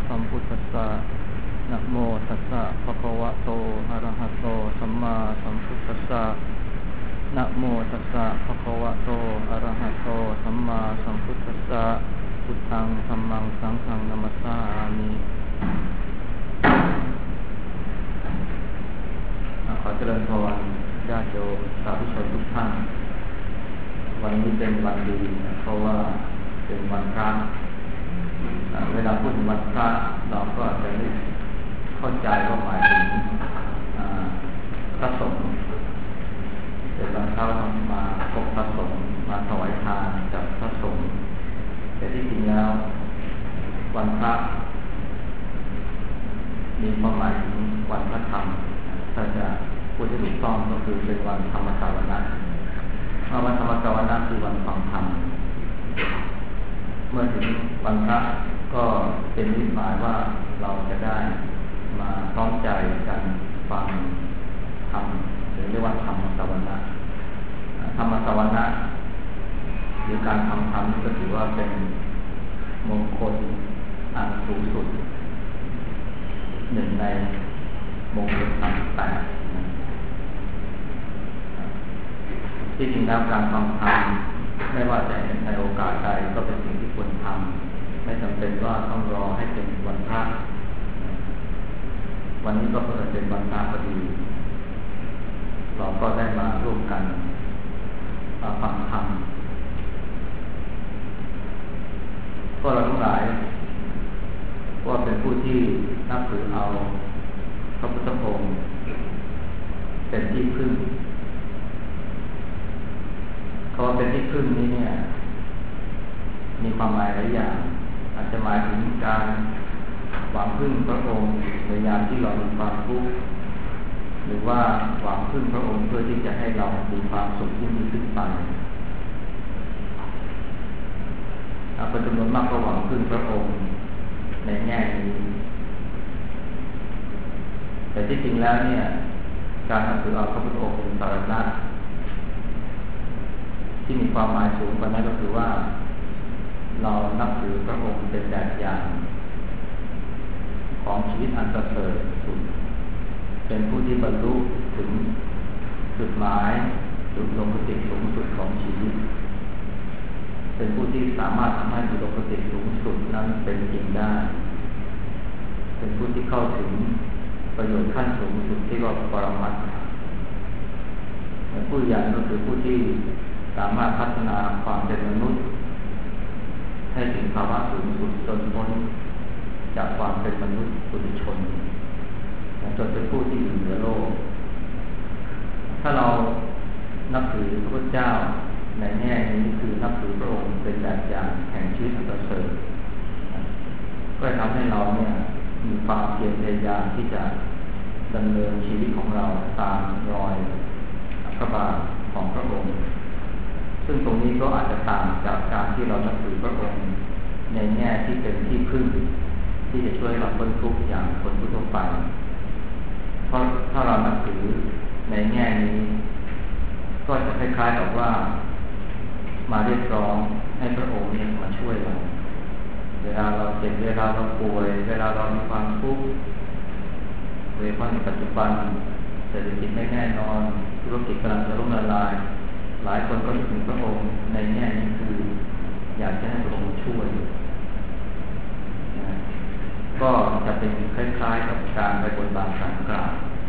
สัมพุทธัสสะนะโมตัสสะภะคะวะโตอะระหะโตสัมมาสัมพุทธัสสะนะโมตัสสะภะคะวะโตอะระหะโตสัมมาสัมพุทธัสสะพุทธังธัมมังสังฆังนะมัสสามิขอเจริญพรญาติโยมสาธุชนทุกท่านวันนี้เป็นวันดีเพราะว่าเป็นวันพระเวลาพูดถึงวันพระเราก็จะได้เข้าใจว่าหมายถึงพระสงฆ์เป็นวันพระต้องมาพบพระสงฆ์มาถวายทานกับพระสงฆ์แต่ที่จริงแล้ววันพระมีความหมายถึงวันพระธรรมถ้าจะพูดให้ถูกต้องก็คือเป็นวันธรรมสวนาวันธรรมสวนาคือวันฟังธรรมเมื่อถึงวันพระก็เป็นนิหมายว่าเราจะได้มาพร้อมใจกันฟังธรรมหรือเรียกว่าธรรมสวนาธรรมสวนาหรือการฟังธรรมก็ถือว่าเป็นมงคลอันสูงสุดหนึ่งในมงคลธรรมแปดที่จริงแล้วการฟังธรรมไม่ว่าจะในโอกาสใดก็เป็นสิ่งที่ควรทำไม่จำเป็นว่าต้องรอให้เป็นวันพระวันนี้ก็เป็นวันพระพอดีเราก็ได้มาร่วมกันฟังธรรมก็เราทั้งหลายก็เป็นผู้ที่นับถือเอาพระพุทธองค์เป็นที่พึ่งคำว่าเป็นที่พึ่งนี้เนี่ยมีความหมายหลายอย่างอาจจะหมายถึงการหวังพึ่งพระองค์ในยามที่เรามีความทุกข์หรือว่าหวังพึ่งพระองค์เพื่อที่จะให้เรามีความสุขที่มีขึ้นไปเป็นจำนวนมากก็หวังพึ่งพระองค์ในแง่นี้แต่ที่จริงแล้วเนี่ยการนับถือเอาพระพุทธองค์เป็นสรณะที่มีความหมายสูงกว่านั้นก็คือว่าเรานับถือพระองค์เป็นแบบอย่างของชีวิตอันประเสริฐสุดเป็นผู้ที่บรรลุถึงจุดหมายจุดลงคติสูงสุดของชีวิตเป็นผู้ที่สามารถทำให้จุดลงคติสูงสุดนั้นเป็นจริงได้เป็นผู้ที่เข้าถึงประโยชน์ขั้นสูงสุดที่เรียกว่าปรมัตถ์ผู้อย่างก็คือผู้ที่สามารถพัฒนาความเป็นมนุษย์ให้ถึงภาวะสูงสุดจนพ้นจากความเป็นมนุษย์ปุถุชนจนเป็นผู้ที่อยู่เหนือโลกถ้าเรานับถือพระพุทธเจ้าในแง่นี้คือนับถือพระองค์เป็นแบบอย่างแห่งชีวิตอันประเสริฐก็ทำให้เราเนี่ยมีความเพียรพยายามที่จะดำเนินชีวิตของเราตามรอยพระบาทของพระองค์ซึ่งตรงนี้ก็อาจจะต่างจากการที่เรานับถือพระองค์ในแง่ที่เป็นที่พึ่งที่จะช่วยเราพ้นทุกข์อย่างคนทั่วไปเพราะถ้าเรานับถือในแง่นี้ก็จะคล้ายๆกับว่ามาเรียกร้องให้พระองค์เนี่ยมาช่วยเราเวลาเราเจ็บเวลาเราป่วยเวลาเรามีความทุกข์โดยเฉพาะในปัจจุบันเศรษฐกิจไม่แน่นอนธุรกิจกำลังจะล่มละลายหลายคนก็นึกถึงพระองค์ในแง่นี้คืออยากจะให้พระองค์ช่วยก็จะเป็นคล้ายๆกับการไปบนบานศาลกล่าว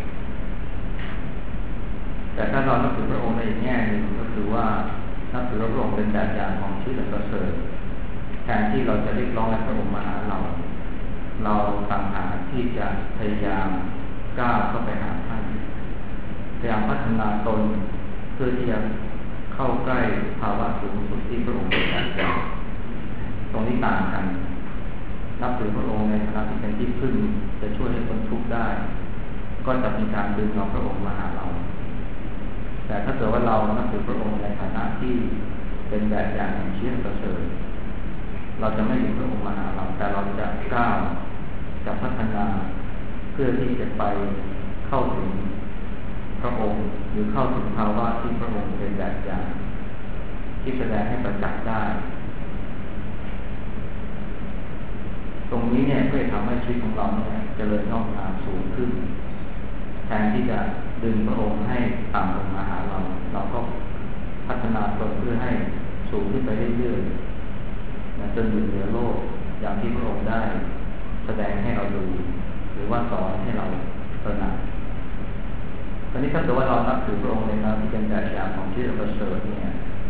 แต่ถ้าเรานับถือพระองค์ในอีกแง่หนึ่งก็คือว่านับถือพระองค์เป็นแบบอย่างของชีวิตอันประเสริฐแทนที่เราจะเรียกร้องให้พระองค์มาหาเราต่างหากที่จะพยายามก้าวเข้าไปหาท่านพยายามพัฒนาตนเพื่อที่จะเข้าใกล้ภาวะสูงสุดที่พระองค์เป็นแบบอย่างตรงนี้ต่างกันนับถือพระองค์ในฐานะที่เป็นที่พึ่งจะช่วยให้พ้นทุกข์ได้ก็จะมีการดึงเอาพระองค์มาหาเราแต่ถ้าเกิดว่าเรานับถือพระองค์ในฐานะที่เป็นแบบอย่างแห่งชีวิตประเสริฐเราจะไม่ดึงพระองค์มาหาเราแต่เราจะก้าวจะพัฒนาเพื่อที่จะไปเข้าถึงพระองค์หรือเข้าถึงภาวะที่พระองค์เป็นแบบอย่างที่แสดงให้ประจักษ์ได้ตรงนี้เนี่ยก็จะทำให้ชีวิตของเราเนี่ยเจริญงอกงามสูงขึ้นแทนที่จะดึงพระองค์ให้ต่ำลงมาหาเราก็พัฒนาตนเพื่อให้สูงขึ้นไปเรื่อยๆจนอยู่เหนือโลกอย่างที่พระองค์ได้แสดงให้เราดูหรือว่าสอนให้เราตระหนักตอนนี้ถ้าเกิดว่าเรานับถือพระองค์ในนามที่เป็นแบบอย่างของชีวิตประเสริฐเนี่ย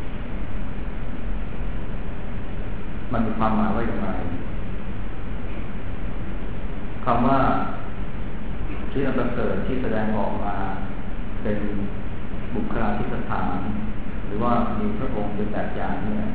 มันมีความหมายว่าอย่างไรคำว่าชีวิตประเสริฐที่แสดงออกมาเป็นบุคลาธิสถานหรือว่ามีพระองค์เป็นแบบอย่างเนี่ย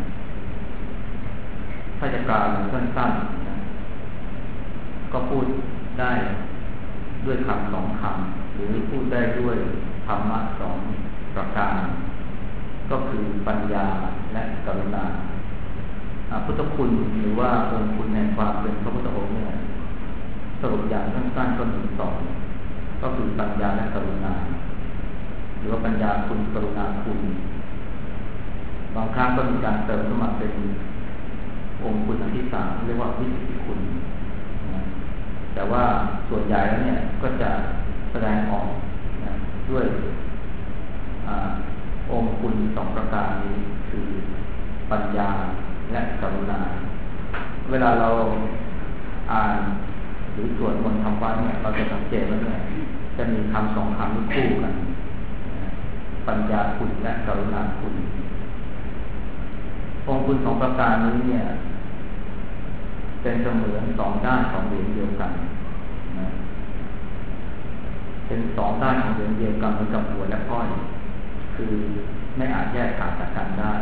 ถ้าจะกล่าวอย่างสั้นๆนะก็พูดได้ด้วยคำสองคำหรือพูดได้ด้วยธรรมะสองประการก็คือปัญญาและกรุณาพุทธคุณหรือว่าองค์คุณแห่งความเป็นพระพุทธองค์เนี่ยสรุปอย่างสั้นๆก็มีสองก็คือปัญญาและกรุณาหรือว่าปัญญาคุณกรุณาคุณบางครั้งก็มีการเติมเข้ามาเป็นองค์คุณอันที่สามเรียกว่าวิสุทธิคุณนะแต่ว่าส่วนใหญ่แล้วเนี่ยก็จะแสดงออกนะด้วยองค์คุณสองประการนี้คือปัญญาและกรุณาเวลาเราอ่านหรือสวดมนต์ทำวัดเนี่ยเราจะสังเกตว่าเนี่ยจะมีคำสองคำที่คู่กันปัญญาคุณและกรุณาคุณองค์คุณสองประการนี้เนี่ยเป็นเสมือนสองด้านของเหรียญเดียวกันนะเป็นสองด้านของเหรียญเดียวกันเหมือนกับหัวและก้อยคือไม่อาจแยกขาดจากกันได้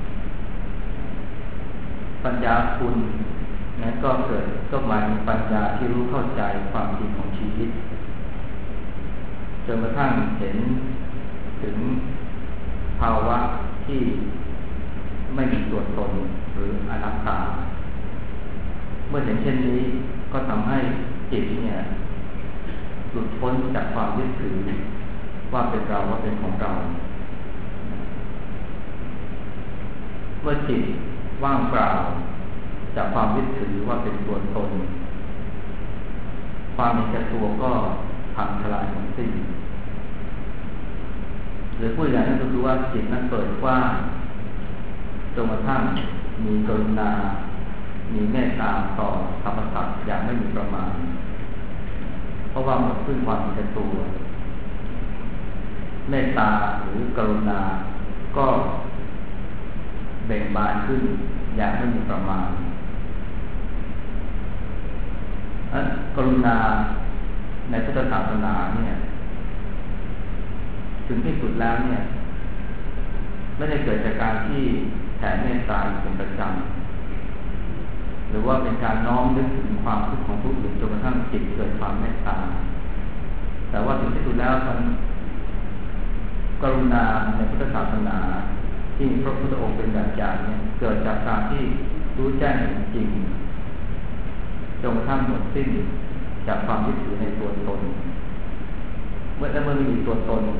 ปัญญาคุณนั้นก็เกิดก็หมายถึงปัญญาที่รู้เข้าใจความจริงของชีวิตจนกระทั่งเห็นถึงภาวะที่ไม่มีตัวตนหรืออนัตตาเมื่อเห็นเช่นนี้ก็ทำให้จิตเนี่ยหลุดพ้นจากความยึดถือว่าเป็นเราว่าเป็นของเราเมื่อจิตว่างเปล่าจากความยึดถือว่าเป็นตัวตนความมีแก่ตัวก็พังทลายหมดสิ้นหรือพูดอย่างนั้นก็คือว่าจิตนั้นเปิดกว้างจนกระทั่งมีกรุณามีเมตตาต่อสรรพสัตว์อย่างไม่มีประมาณเพราะว่าหมดสิ้นความมีแก่ตัวเมตตาหรือกรุณาก็เบ่งบานขึ้นอย่างไม่มีประมาณกรุณาในพุทธศาสนาเนี่ยถึงที่สุดแล้วเนี่ยไม่ได้เกิดจากการที่แผ่เมตตาเป็นประจำหรือว่าเป็นการน้อมนึกถึงความทุกข์ของผู้อื่นจนกระทั่งจิตเกิดความเมตตาแต่ว่าถึงที่สุดแล้วกรุณาในพุทธศาสนาที่พระพุทธองค์เป็นแบบอย่างเนี่ยเกิดจากการที่รู้แจ้งจริงจนกระทั่งหมดสิ้นจากความยึดถือในตัวตนเมื่อไม่มีตัวตน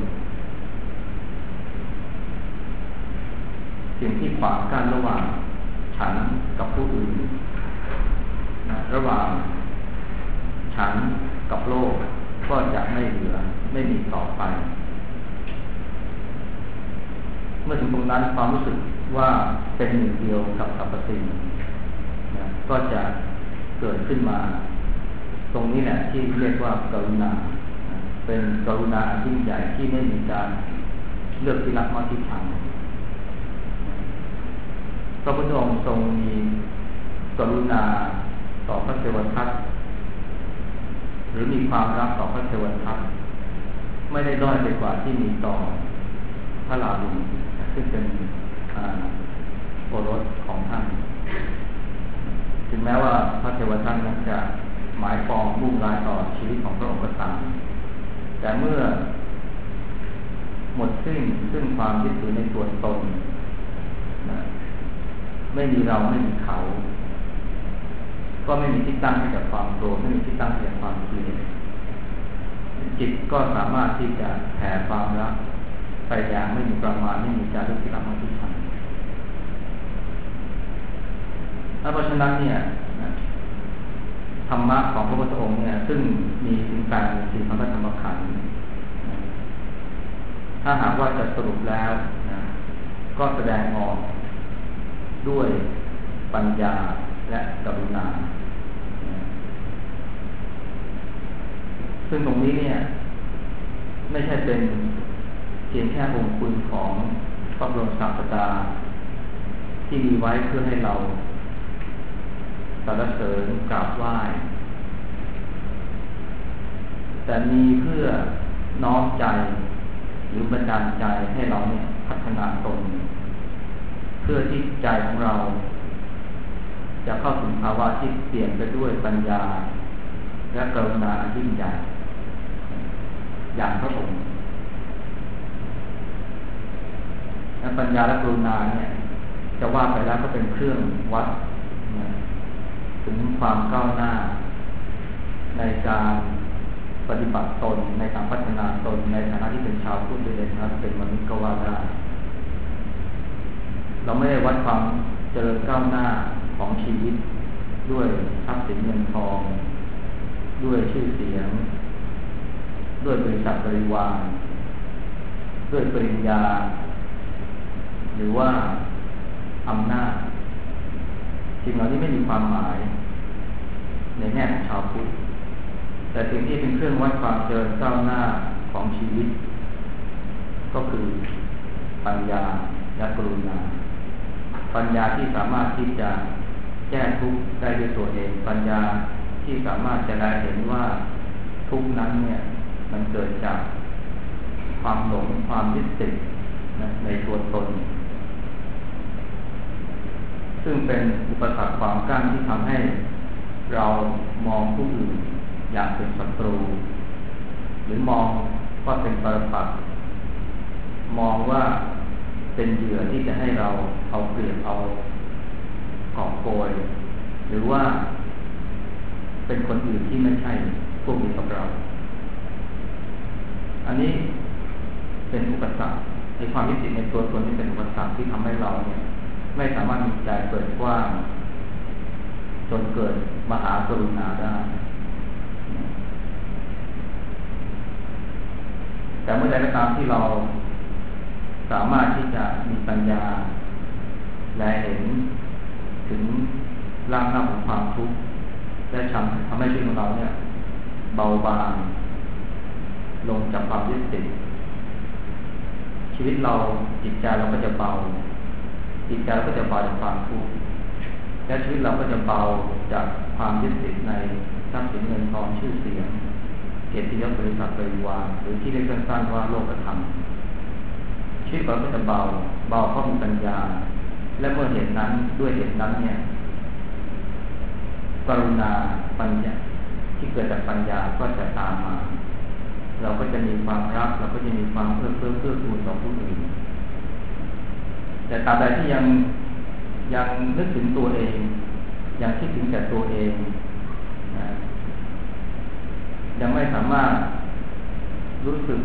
สิ่งที่ขวางกั้นระหว่างฉันกับผู้อื่นระหว่างฉันกับโลกก็จะไม่เหลือไม่มีต่อไปเมื่อถึงตรงนั้นความรู้สึกว่าเป็นหนึ่งเดียวกับสรรพสิ่งก็จะเกิดขึ้นมาตรงนี้แหละที่เรียกว่ากรุณาเป็นกรุณาอันยิ่งใหญ่ที่ไม่มีการเลือกที่รักมากที่ชังพระพุทธองค์ทรงมีกรุณาต่อพระเทวทัตหรือมีความรักต่อพระเทวทัตไม่ได้ด้อยไปกว่าที่มีต่อพระราหุลซึ่งเป็นโอรสของท่านถึงแม้ว่าพระเทวทัตนั้นจะหมายปองมุ่งร้ายต่อชีวิตของพระองค์ก็ตามแต่เมื่อหมดซึ่งความยึดถือในตัวตนนะไม่มีเราไม่มีเขาก็ไม่มีที่ตั้งให้กับความโกรธไม่มีที่ตั้งให้กับความเกลียดจิตก็สามารถที่จะแผ่ความรักไปอย่างไม่มีประมาณไม่มีจารึกที่รักมาที่ชังเพราะฉะนั้นเนี่ยธรรมะของพระพุทธองค์เนี่ยซึ่งมีถึง84 พระธรรมขันธ์ถ้าหากว่าจะสรุปแล้วนะก็แสดงออกด้วยปัญญาและกรุณาซึ่งตรงนี้เนี่ยไม่ใช่เป็นเพียงแค่องค์คุณของพระบรมศาสดาที่มีไว้เพื่อให้เราสรรเสริญกราบไหว้แต่มีเพื่อน้อมใจหรือบันดาลใจให้เราเนี่ยพัฒนาตนเพื่อที่ใจของเราจะเข้าถึงภาวะที่เปลี่ยนไปด้วยปัญญาและกรุณาอันยิ่งใหญ่อย่างพระองค์และปัญญาและกรุณาเนี่ยจะว่าไปแล้วก็เป็นเครื่องวัดถึงความก้าวหน้าในการปฏิบัติตนในการพัฒนาตนในฐานะที่เป็นชาวพุทธในฐานะที่เป็นมนุษย์ก็ว่าได้เราไม่ได้วัดความเจริญก้าวหน้าของชีวิตด้วยทรัพย์สินเงินทองด้วยชื่อเสียงด้วยบริษัทบริวารด้วยปริญญาหรือว่าอำนาจสิ่งเหล่านี้ไม่มีความหมายในแง่ของชาวพุทธแต่สิ่งที่เป็นเครื่องวัดความเจริญก้าวหน้าของชีวิตก็คือปัญญาและกรุณาปัญญาที่สามารถที่จะแก้ทุกข์ได้ด้วยตัวเองปัญญาที่สามารถจะได้เห็นว่าทุกข์นั้นเนี่ยมันเกิดจากความหลงความยึดติดในตัวตนซึ่งเป็นอุปสรรคความกั้นที่ทำให้เรามองผู้อื่นอย่างเป็นศัตรูหรือมองว่าเป็นปรปักษ์มองว่าเป็นเหยื่อที่จะให้เราเอาเปรียบเอากอบโกยหรือว่าเป็นคนอื่นที่ไม่ใช่พวกเดียวกับเราอันนี้เป็นอุปสรรคในความยึดติดในตัวตนนี่เป็นอุปสรรคที่ทำให้เราเนี่ยไม่สามารถมีใจเปิดกว้างจนเกิดมหากรุณาได้แต่เมื่อใดก็ตามที่เราสามารถที่จะมีปัญญาและเห็นถึงรากเหง้าของความทุกข์และทำให้ชีวิตของเราเนี่ยเบาบางลงจากความยึดติดชีวิตเราจิตใจเราก็จะเบาจิตใจเราก็จะเบาจากความทุกข์และชีวิตเราก็จะเบาจากความยึดติดในทรัพย์สินเงินทองชื่อเสียงเกียรติยศบริษัทบริวารหรือที่เรียกสั้นๆว่าโลกธรรมชีวิตเราก็จะเบาเพราะมีปัญญาและเมื่อเห็นนั้นด้วยเห็นนั้นเนี่ยกรุณาปัญญาที่เกิดจากปัญญาก็จะตามมาเราก็จะมีความรักเราก็จะมีความเพื่อกูลต่อผู้อื่นแต่ตราบใดที่ยังนึกถึงตัวเองยังคิดถึงแต่ตัวเองนะยังไม่สามารถรู้สึก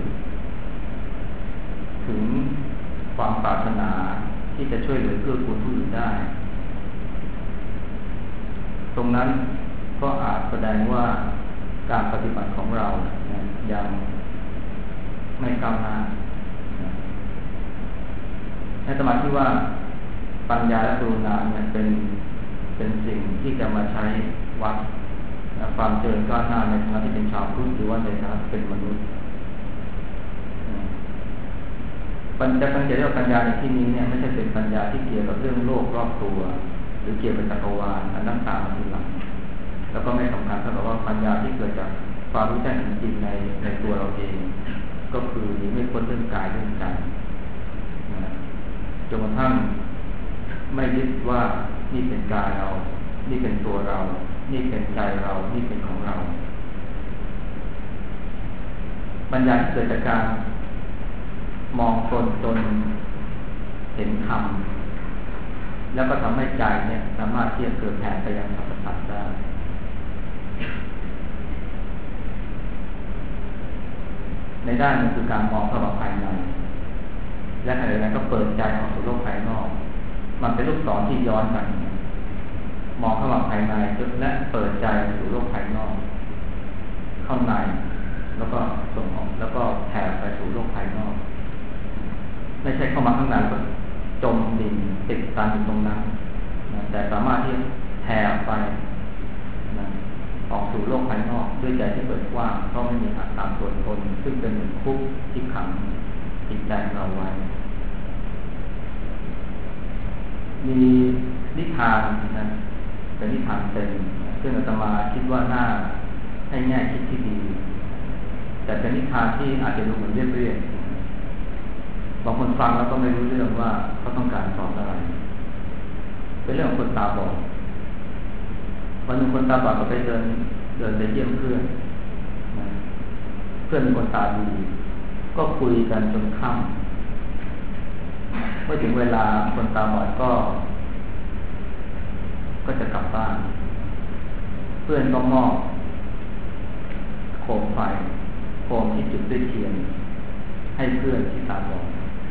ถึงความปรารถนาที่จะช่วยเหลือเกื้อกูลผู้อื่นได้ตรงนั้นก็อาจแสดงว่าการปฏิบัติของเรายังไม่ก้าวหน้าในสมัยที่ว่าปัญญาและกรุณาเนี่ยเป็นสิ่งที่จะมาใช้วัดความเจริญก้าวหน้าในฐานะที่เป็นชาวพุทธหรือว่าในฐานะเป็นมนุษย์จะสังเกตว่าปัญญาในที่นี้เนี่ยไม่ใช่เป็นปัญญาที่เกี่ยวกับเรื่องโลกรอบตัวหรือเกี่ยวกับจักรวาลอันนั้นตามมาทีหลังแล้วก็ไม่สำคัญเท่ากับว่าปัญญาที่เกิดจากความรู้แจ้งจริงในตัวเราเองก็คือหนีไม่พ้นเรื่องกายเรื่องใจจนกระทั่งไม่ยึดว่านี่เป็นกายเรานี่เป็นตัวเรานี่เป็นใจเรานี่เป็นของเราปัญญาที่เกิดจากการมองตนจนเห็นธรรมแล้วก็ทำให้ใจเนี่ยสามารถที่จะเกิดแผ่ไปยังสรรพสัตว์ได้ในด้านนึงคือการมองเข้ามาภายในและขณะเดียวกันก็เปิดใจออกสู่โลกภายนอกมันเป็นลูกศรที่ย้อนกันมองเข้ามาภายในและเปิดใจสู่โลกภายนอกเข้าในแล้วก็ส่งออกแล้วก็แผ่ไปสู่โลกภายนอกไม่ใช่เข้ามาข้างในก็จมดิ่งติดตันอยู่ตรงนั้นนะแต่สามารถที่แผ่ไปนะออกสู่โลกภายนอกด้วยใจที่เปิดกว้างเพราะไม่มีอัตตาตัวตนซึ่งเป็นเหมือนคุกที่ขังจิตใจเราไว้มีนิทานนะเป็นนิทานเป็นซึ่งอาตมาคิดว่าน่าให้แง่คิดที่ดีแต่เป็นนิทานที่อาจจะดูเหมือนเรียบๆบางคนฟังแล้วก็ไม่รู้เรื่องว่าเขาต้องการสอนอะไรเป็นเรื่องของคนตาบอดวันหนึ่งคนตาบอดก็ไปเดินไปเยี่ยมเพื่อนเพื่อนเป็นคนตาดีก็คุยกันจนค่ำเมื่อถึงเวลาคนตาบอดก็จะกลับบ้านเพื่อนก็มอบโคมไฟโคมที่จุดด้วยเทียนให้เพื่อนที่ตาบอด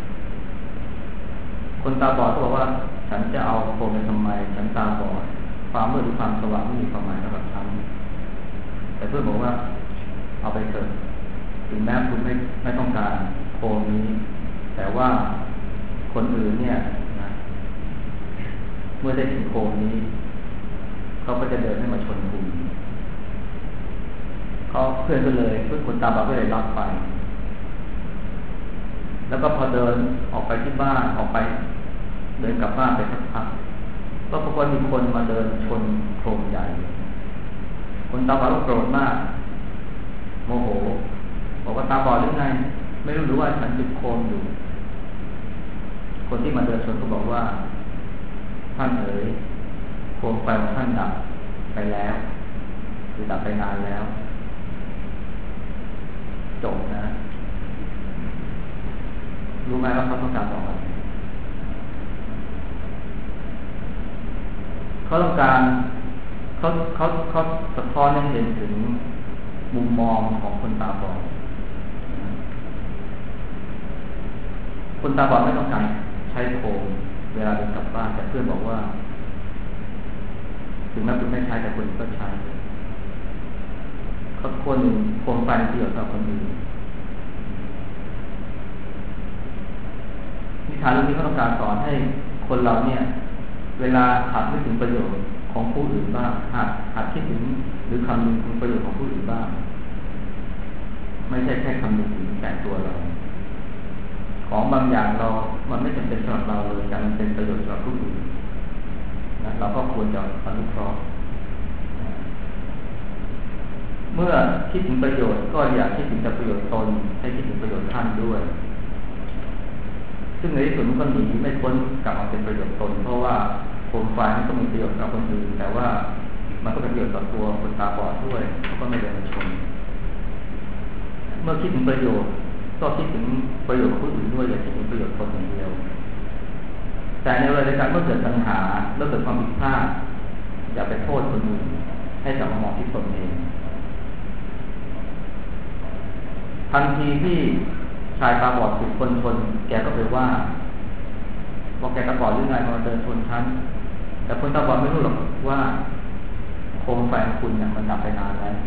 คนตาบอดก็บอกว่าฉันจะเอาโคมไปทำไมฉันตาบอดความมืดหรือความสว่างไม่มีความหมายสำหรับฉันแต่เพื่อนบอกว่าเอาไปเถอะถึงแม้คุณไม่ต้องการโคมนี้แต่ว่าคนอื่นเนี่ยนะเมื่อได้ถึงโคมนี้เขาก็จะเดินให้มาชนคุณเขาเพื่อนก็เลยเพื่อนคนตาบอดก็เลยรับไปแล้วก็พอเดินออกไปที่บ้านออกไปเดินกลับบ้านไปสักพักก็พบว่ามีคนมาเดินชนโคมใหญ่คนตาบอดก็โกรธมากโมโหบอกว่าตาบอดหรือไงไม่รู้หรือว่าฉันจุดโคมอยู่คนที่มาเดินชนก็บอกว่าท่านเอ๋ยโคมไฟของท่านดับไปแล้วคือดับไปนานแล้วจบนะรู้ไหมว่าเขาต้องการบอกอะไรเขาต้องการเขาสะท้อนให้เห็นถึงมุมมองของคนตาบอดคนตาบอดไม่ต้องการใช้โคมเวลาเดินกลับบ้านแต่เพื่อนบอกว่าถึงแม้คุณไม่ใช้แต่คนก็ใช้เขาคนโคมไฟเกี่ยวกับคนอื่นนิทานเรื่องนี้เขาต้องการสอนให้คนเราเนี่ยเวลาหัดนึกถึงประโยชน์ของผู้อื่นบ้างหัดคิดถึงหรือคำนึงถึงประโยชน์ของผู้อื่นบ้างไม่ใช่แค่คำนึงถึงแต่ตัวเราของบางอย่างมันไม่จำเป็นสำหรับเราเลยแต่มันเป็นประโยชน์สำหรับผู้อื่นนะเราก็ควรจะอนุเคราะห์เมื่อคิดถึงประโยชน์ก็อย่าคิดถึงแต่ประโยชน์ตนให้คิดถึงประโยชน์ท่านด้วยซึ่งในที่สุดมันก็หนีไม่พ้นกลับมาเป็นประโยชน์ตนเพราะว่าโคมไฟมันก็มีประโยชน์กับคนอื่นแต่ว่ามันก็เป็นประโยชน์ต่อตัวคนตาบอดด้วยเขาก็ไม่เดินมาชนเมื่อคิดถึงประโยชน์ก็คิดถึงประโยชน์ของผู้อื่นด้วยอย่าคิดถึงประโยชน์ตนอย่างเดียวแต่ในเวลาเดียวกันเมื่อเกิดปัญหาเมื่อเกิดความผิดพลาดอย่าไปโทษคนอื่นให้กลับมามองที่ตนเองทันทีที่ชายตาบอดถูกคนชนแกก็ไปว่าบอกแกตาบอดหรือไงมาเดินชนฉันแต่คนตาบอดไม่รู้หรอกว่าโคมไฟของคุณเนี่ยมันดับไปนานแล้ว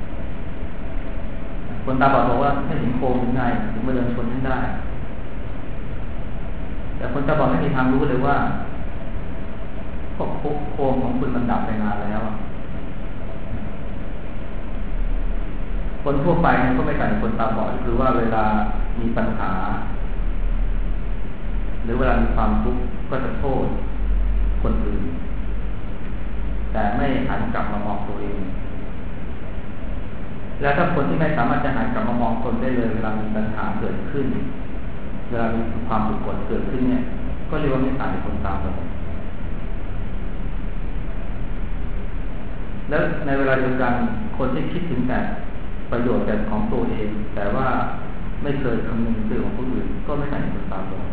คนตาบอดบอกว่าไม่เห็นโคมหรือไงถึงมาเดินชนฉันได้แต่คนตาบอดไม่มีทางรู้เลยว่าพวกโคมของคุณมันดับไปนานแล้วคนทั่วไปเนี่ยก็ไม่ต่างจากคนตาบอดคือว่าเวลามีปัญหาหรือเวลามีความทุกข์ก็จะโทษคนอื่นแต่ไม่หันกลับมามองตัวเองแล้วถ้าคนที่ไม่สามารถจะหันกลับมามองตนได้เลยเวลามีปัญหาเกิดขึ้นเวลามีความทุกข์เกิดขึ้นเนี่ยก็เรียกว่าไม่ต่างจากคนตาบอดแล้วในเวลาเดียวกันคนที่คิดถึงแต่ประโยชน์แต่ของตัวเองแต่ว่าไม่เคยคำนึงถึงของผู้อื่นก็ไม่ต่างจากคนตาบอด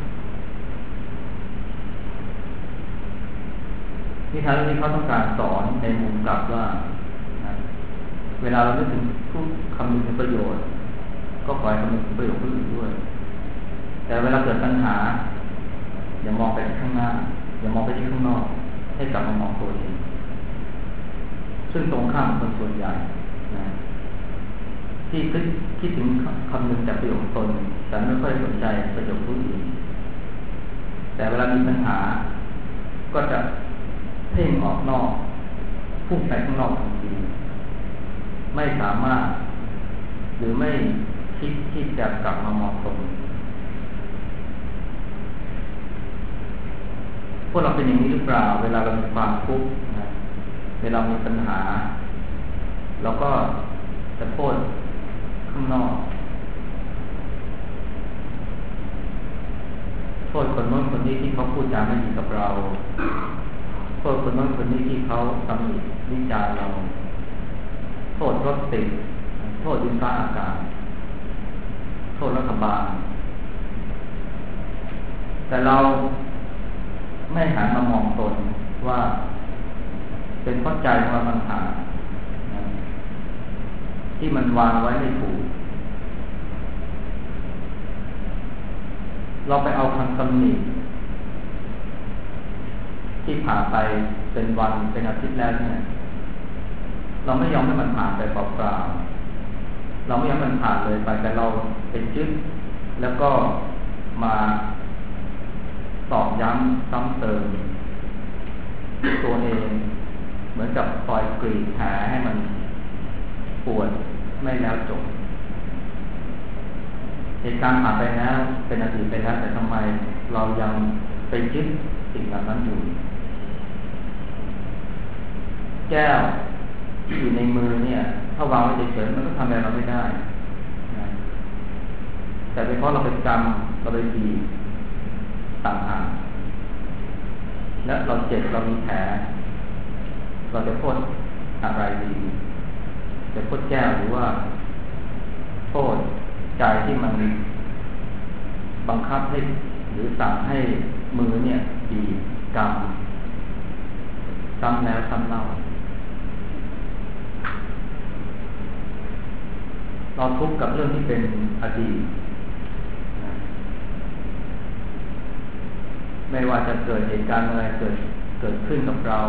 นิทานเรื่องนี้เขาต้องการสอนในมุมกลับว่าเวลาเรานึกถึงผู้คำนึงถึงประโยชน์ก็ขอให้คำนึงถึงประโยชน์ผู้อื่นด้วยแต่เวลาเกิดปัญหาอย่ามองไปที่ข้างหน้าอย่ามองไปที่ข้างนอกให้กลับมามองตัวเองซึ่งตรงข้ามกับคนส่วนใหญ่นะที่คิดถึงคำนึงจากประโยชน์ตนแต่ไม่ค่อยสนใจประโยชน์ผู้อื่นแต่เวลามีปัญหาก็จะเพ่งออกนอกพุ่งไปข้างนอกทันทีไม่สามารถหรือไม่คิดที่จะกลับมามองตนพวกเราเป็นอย่างนี้หรือเปล่าเวลาเรามีความทุกข์นะเวลามีปัญหาเราก็จะโทษข้างนอกโทษคนโน้นคนนี้ที่เขาพูดจาไม่ดีกับเราโทษคนโน้นคนนี้ที่เขาตำหนิวิจารณ์เราโทษรถติดโทษดินฟ้าอากาศโทษรัฐบาลแต่เราไม่หันมามองตนว่าเป็นเพราะใจของเราปัญหาที่มันวางไว้ไม่ถูกเราไปเอาคำตำหนิที่ผ่านไปเป็นวันเป็นอาทิตย์แล้วเนี่ยเราไม่ยอมให้มันผ่านไปเปล่าๆเราไม่ยอมให้มันผ่านเลยไปแต่เราเป็นยึดแล้วก็มาตอกย้ำซ้ำเติมตัวเองเหมือนกับคอยกรีดแผลให้มันปวดไม่แล้วจบเหตุการณ์ผ่านไปแล้วเป็นอดีตไปแล้วแต่ทำไมเรายังไปยึดสิ่งนั้นอยู่แก้วที่อยู่ในมือเนี่ยถ้าวางไว้เฉยๆมันก็ทำอะไรเราไม่ได้นะแต่เป็นเพราะเราไปจำเราไปดีต่างหากและเราเจ็บเรามีแผลเราจะโทษอะไรดีจะโทษแก้วหรือว่าโทษใจที่มันบังคับให้หรือสั่งให้มือเนี่ยบีบกำซ้ำแล้วซ้ำเล่าเราทุกข์กับเรื่องที่เป็นอดีตไม่ว่าจะเกิดเหตุการณ์อะไรเกิดขึ้นกับเรา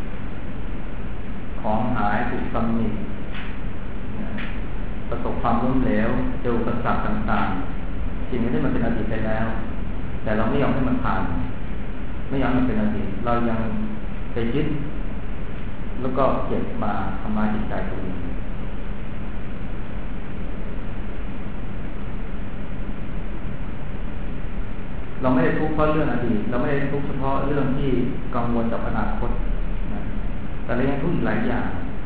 ของหายถูกตำหนิประสบความล้มเหลวเจออุปสรรคต่างๆสิ่งนี้มันเป็นอดีตไปแล้วแต่เราไม่ยอมให้มันผ่านไม่ยอมให้มันเป็นอดีตเรายังไปยึดแล้วก็เก็บมาทำลายจิตใจตัวเองเราไม่ได้ทุกข์เพราะเรื่องอดีตเราไม่ได้ทุกข์เฉพาะเรื่องที่กังวลกับอนาคตนะแต่เรายังทุกข์อีกหลายอย่าง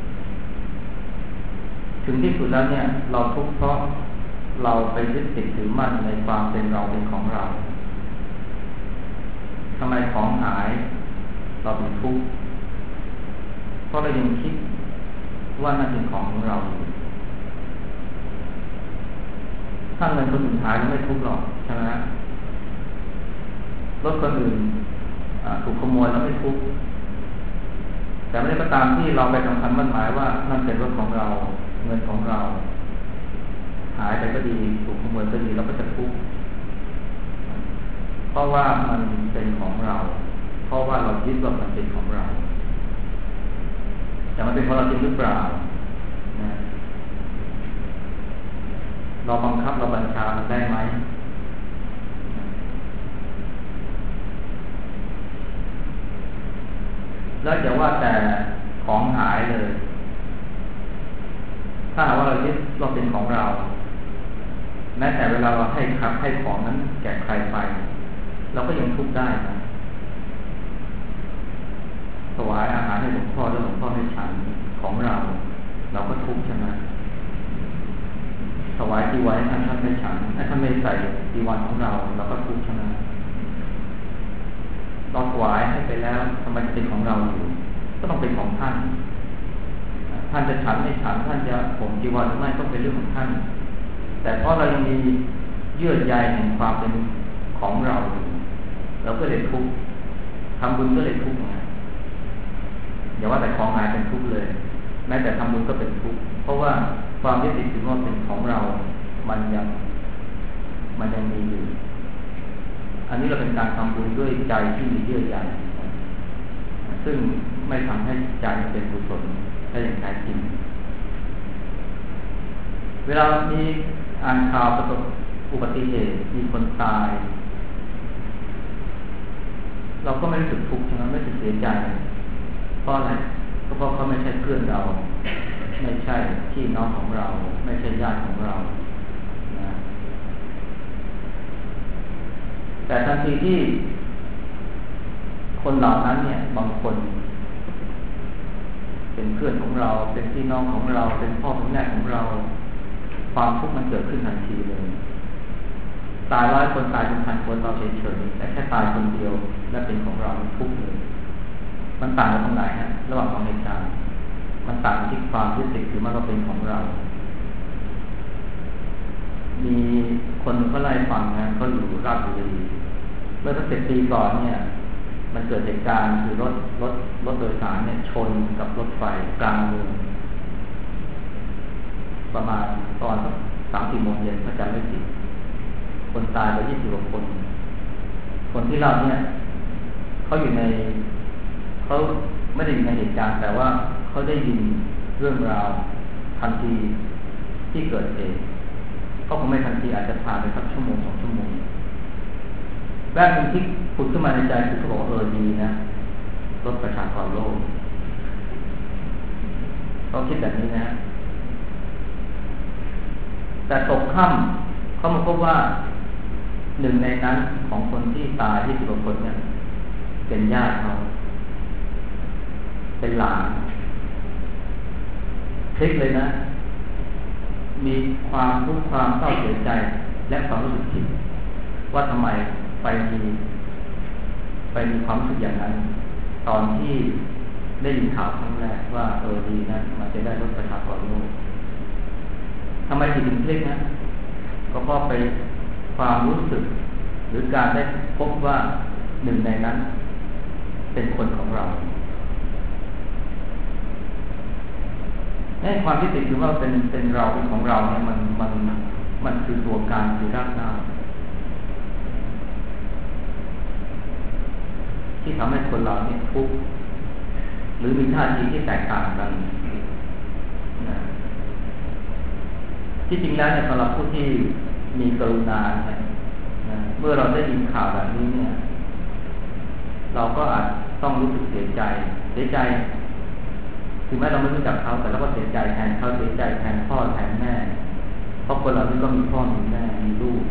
ถึงที่สุดแล้วเนี่ยเราทุกข์เพราะเราไปยึดติดถือมั่นในความเป็นเราเป็นของเราทำไมของหายเราเป็นทุกข์เพราะเรายังคิดว่านั่นเป็นของเราอยู่ถ้าเงินคนอื่นหายเราไม่ทุกข์หรอกใช่ไหมรถคนอื่นถูกขโมยแล้วไม่ทุกข์แต่ไม่ได้ก็ตามที่เราไปทำพันมั่นหมายว่านั่นเป็นรถของเราเงินของเราหายไปก็ดีถูกขโมยก็ดีเราก็จะทุกข์เพราะว่ามันเป็นของเราเพราะว่าเรายึดว่ามันเป็นของเราแต่มันเป็นของเราจริงหรือเปล่านะเราบังคับเราบัญชามันได้ไหมแล้วอย่าว่าแต่ของหายเลยถ้าหากว่าเรายึดว่าเป็นของเราแม้แต่เวลาเราให้ของนั้นแก่ใครไปเราก็ยังทุกข์ได้นะถวายอาหารให้หลวงพ่อแล้วหลวงพ่อให้ฉันของเราก็ทุกข์ใช่ไหมถวายจีวรให้ท่านไม่ฉันให้ท่านไม่ใส่จีวรของเราก็ทุกข์ใช่ไหมเราถวายให้ไปแล้วทำไมเป็นของเราอยู่ก็ต้องเป็นของท่านท่านจะฉันไม่ฉันท่านจะผมจีวรหรือไม่ต้องเป็นเรื่องของท่านแต่เพราะเรายังมีเยื่อใยแห่งความเป็นของเราอยู่เราก็เลยทุกข์ทำบุญก็เลยทุกข์ไงอย่าว่าแต่ของหายเป็นทุกข์เลยแม้แต่ทำบุญก็เป็นทุกข์เพราะว่าความยึดติดถือว่าเป็นของเรามันยังมีอยู่อันนี้เราเป็นการทำบุญด้วยใจที่มีเยื่อใยซึ่งไม่ทำให้ใจเป็นกุศลใจช่อย่างแท้จริงเวลามีอ่านข่าวประสบอุบัติเหตุมีคนตายเราก็ไม่รู้สึกทุกข์ใช่ไหมไม่รู้สึกเสียใจเพราะอะไรก็เพราะเขาไม่ใช่เพื่อนเราไม่ใช่พี่น้องของเราไม่ใช่ญาติของเรานะแต่ทันทีที่คนเหล่านั้นเนี่ยบางคนเป็นเพื่อนของเราเป็นพี่น้องของเราเป็นพ่อเป็นแม่ของเราความทุกข์มันเกิดขึ้นทันทีเลยตาย100 คนตายเป็น1,000 คนเราเฉยๆแต่แค่ตายคนเดียวและเป็นของเราทุกข์เลยมันต่างกันตรงไหนฮะระหว่างของเหตุการณ์มันต่างที่ความรู้สึกคือมันก็เป็นของเรามีคนเขาไล่ฟังนะเขาอยู่ราชบุรีเมื่อสัก10 ปีก่อนเนี่ยมันเกิดเหตุการณ์คือรถโดยสารเนี่ยชนกับรถไฟกลางเมืองประมาณตอนสัก3-4 โมงเย็นถ้าจำไม่ผิดคนตายไป20 กว่าคนที่เล่าเนี่ยเขาไม่ได้อยู่ในเหตุการณ์แต่ว่าเขาได้ยินเรื่องราวทันทีที่เกิดเหตุก็คงไม่ทันทีอาจจะผ่านไปสักชั่วโมง2 ชั่วโมงแรกที่ผุดขึ้นมาในใจคือเขาบอกดีนะลดประชากรโลกเขาคิดแบบนี้นะแต่ตกค่ำเขามาพบว่าหนึ่งในนั้นของคนที่ตาย20 กว่าคนเนี่ยเป็นญาติเขาเป็นหลานพลิกเลยนะมีความทุกข์ความเศร้าเสียใจและความรู้สึกผิดว่าทำไมไปมีความรู้สึกอย่างนั้นตอนที่ได้ยินข่าวครั้งแรกว่าดีนะมันจะได้ลดประชากรโลกทำไมถึงพลิกนะก็เพราะไปความรู้สึกหรือการได้พบว่าหนึ่งในนั้นเป็นคนของเราความที่ติดคือว่าเป็นเราเป็นของเราเนี่ยมันคือตัวการคือรากเหง้าที่ทำให้คนเราเนี่ยทุกข์หรือมีท่าทีที่แตกต่างกันนะที่จริงแล้วเนี่ยสำหรับผู้ที่มีกรุณาเนี่ยนะเมื่อเราได้ยินข่าวแบบนี้เนี่ยเราก็อาจต้องรู้สึกเสียใจถึงแม้เราไม่รู้จักเขาแต่เราก็เสียใจแทนเขาเสียใจแทนพ่อแทนแม่เพราะคนเรานี่ก็มีพ่อมีแม่มีลูก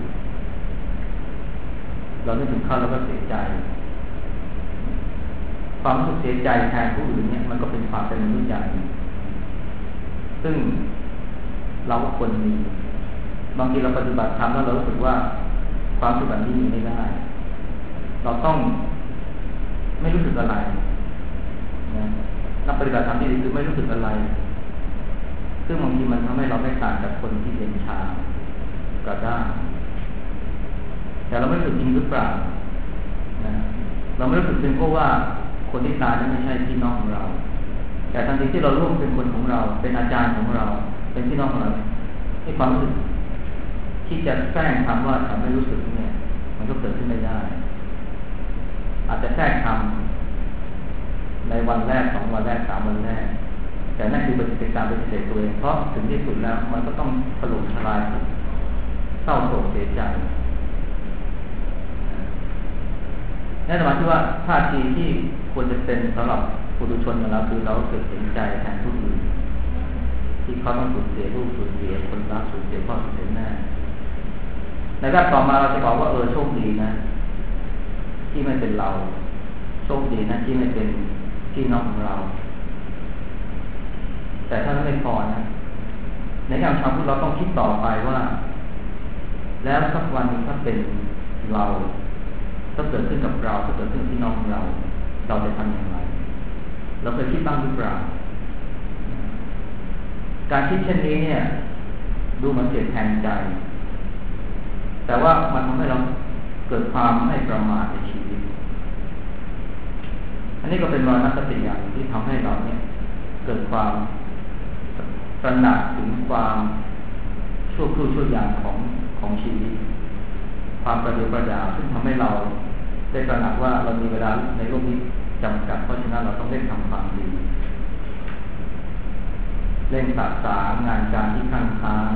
เรานึกถึงเขาเราก็เสียใจความรู้สึกเสียใจแทนผู้อื่นเนี่ยมันก็เป็นความเป็นมนุษย์อย่างหนึ่งซึ่งเราก็ควรมีบางทีเราปฏิบัติธรรมแล้วเรารู้สึกว่าความรู้สึกแบบนี้มีไม่ได้เราต้องไม่รู้สึกอะไรนะนักปฏิบัติธรรมที่ดีคือไม่รู้สึกอะไรซึ่งบางทีมันทำให้เราไม่ต่างจากคนที่เย็นชาก็ได้แต่เราไม่รู้สึกจริงหรือเปล่านะเราไม่รู้สึกจริงก็ว่าคนที่ตายนั้นไม่ใช่พี่น้องของเราแต่ทันทีที่เราร่วมเป็นคนของเราเป็นอาจารย์ของเราเป็นพี่น้องของเราให้ความรู้สึกที่จะแฝงคำว่าฉันไม่รู้สึกเนี่ยมันก็เกิดขึ้นไม่ได้อาจจะแฝงคำในวันแรก2 วันแรก3 วันแรกแต่นั่นคือเป็นการปฏิเสธตัวเองเพราะถึงที่สุดแล้วมันก็ต้องถล่มทลายเศร้าโศกเสียใจนั่นหมายถึงว่าท่าทีที่ควรจะเป็นสำหรับปุถุชนของเราคือเราเกิดเห็นใจแทนผู้อื่นที่เขาต้องสูญเสียลูกสูญเสียคนรักสูญเสียพ่อสูญเสียแม่ในแรกต่อมาเราจะบอกว่าโชคดีนะที่ไม่เป็นเราโชคดีนะที่ไม่เป็นพี่น้องของเราแต่ถ้าไม่พอนะในการทำที่เราต้องคิดต่อไปว่าแล้วสักวันนึงถ้าเป็นเราถ้าเกิดขึ้นกับเราถ้าเกิดขึ้นกับพี่น้องของเราจะทำอย่างไรเราเคยคิดบ้างหรือเปล่าการคิดเช่นนี้เนี่ยดูเหมือนเสียแทนใจแต่ว่ามันทำให้เราเกิดความไม่ประมาทในชีวิตอันนี้ก็เป็นรอยนักสติอย่างที่ทำให้เราเนี่ยเกิดความตระหนักถึงความชั่วครู่ชั่วยามของชีวิตความประเดี๋ยวประดาวซึ่งทำให้เราได้ตระหนักว่าเรามีเวลาในโลกนี้จำกัดเพราะฉะนั้นเราต้องเร่งทำความดีเร่งสะสางงานการที่ค้าง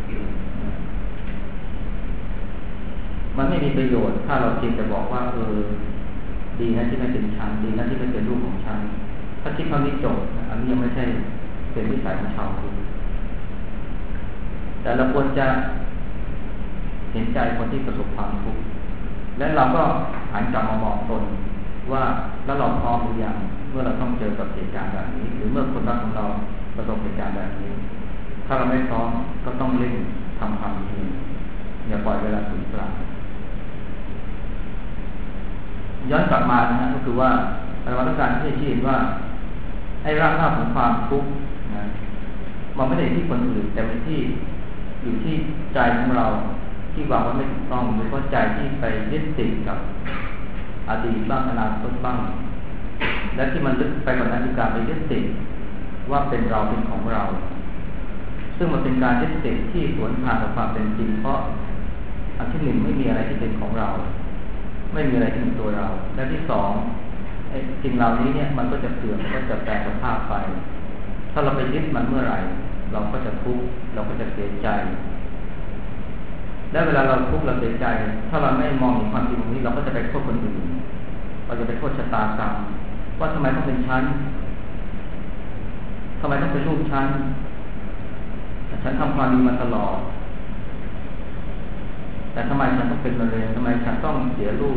มันไม่มีประโยชน์ถ้าเราเพียงแต่บอกว่าดีนะที่ไม่เป็นฉันดีนะที่ไม่เป็นลูกของฉันถ้าคิดเท่านี้จบอันนี้ยังไม่ใช่เป็นวิสัยของชาวพุทธแต่เราควรจะเห็นใจคนที่ประสบความทุกข์และเราก็หันกลับมามองตนว่าแล้วเราพร้อมหรือยังเมื่อเราต้องเจอกับเหตุการณ์แบบนี้หรือเมื่อคนรักของเราประสบเหตุการณ์แบบนี้ถ้าเราไม่พร้อมก็ต้องเร่งทำความดีอย่าปล่อยเวลาสูญเปล่าย้อนกลับมานะฮะก็คือว่าเราต้องการที่จะชี้เห็นว่าไอ้รากเหง้าของความทุกข์นะมันไม่ได้ที่คนอื่นแต่เป็นที่อยู่ที่ใจของเราที่วางไว้ไม่ถูกต้องโดยเฉพาะใจที่ไปยึดติดกับอดีตบ้างอนาคตบ้างและที่มันลึกไปกว่านั้นคือการไปยึดติดว่าเป็นเราเป็นของเราซึ่งมันเป็นการยึดติดที่สวนทางกับความเป็นจริงเพราะอันที่หนึ่งไม่มีอะไรที่เป็นของเราไม่มีอะไรที่เป็นตัวเราและที่สองไอ้สิ่งเหล่านี้เนี่ยมันก็จะเสื่อมก็จะแปรสภาพไปถ้าเราไปยึดมันเมื่อไหร่เราก็จะทุกข์เราก็จะเสียใจและเวลาเราทุกข์เราเสียใจถ้าเราไม่มองเห็นความจริงตรงนี้เราก็จะไปโทษคนอื่นเราจะไปโทษชะตากรรมว่าทำไมต้องเป็นฉันทำไมต้องเป็นลูกฉันทำความดีมาตลอดแต่ทำไมฉันต้องเป็นมะเร็งทำไมฉันต้องเสียลูก